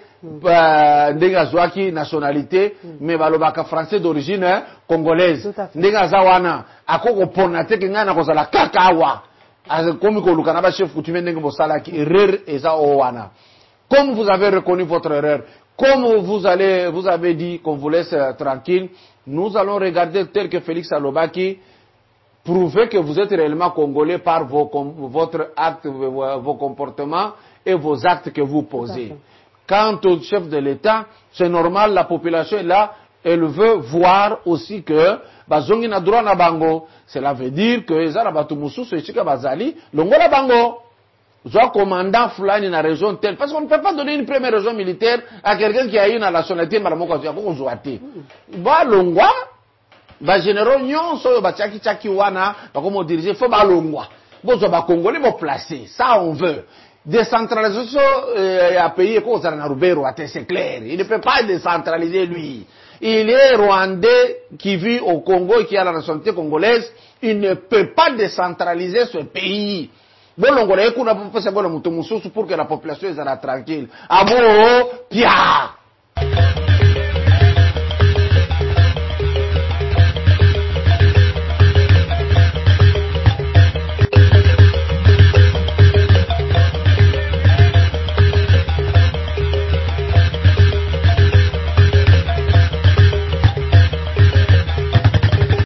ndenga zwaki nationalité mais ba lobaka français d'origine congolaise. Ndenga za wana akoko pona te kinga na kozala kakawa. Comme ko lukana ba chef coutumier ndenge bosala ki erreur eza o wana. Comme vous avez reconnu votre erreur, comme vous avez dit qu'on vous laisse tranquille, nous allons regarder tel que Félix Alobaki, prouver que vous êtes réellement congolais par votre acte, vos comportements et vos actes que vous posez. Quant au chef de l'État, c'est normal, la population est là, elle veut voir aussi que bazongi na droit na bango. Cela veut dire que ezala batu mususu echika bazali longola bango. Soit commandant fulani na région telle, parce qu'on ne peut pas donner une première région militaire à quelqu'un qui a eu une nationalité maramoko ya zoati. Ba longwa, ba généraux nyonso ba tchaki wana, ba comme diriger faut ba longwa. Bozo ba congolais bo placer, ça on veut. Décentralisation à pays c'est clair. Il ne peut pas décentraliser lui. Il est rwandais qui vit au Congo et qui a la nationalité congolaise. Il ne peut pas décentraliser ce pays. Bon, l'Ongolais, pour que la population soit tranquille. Abo, Pia!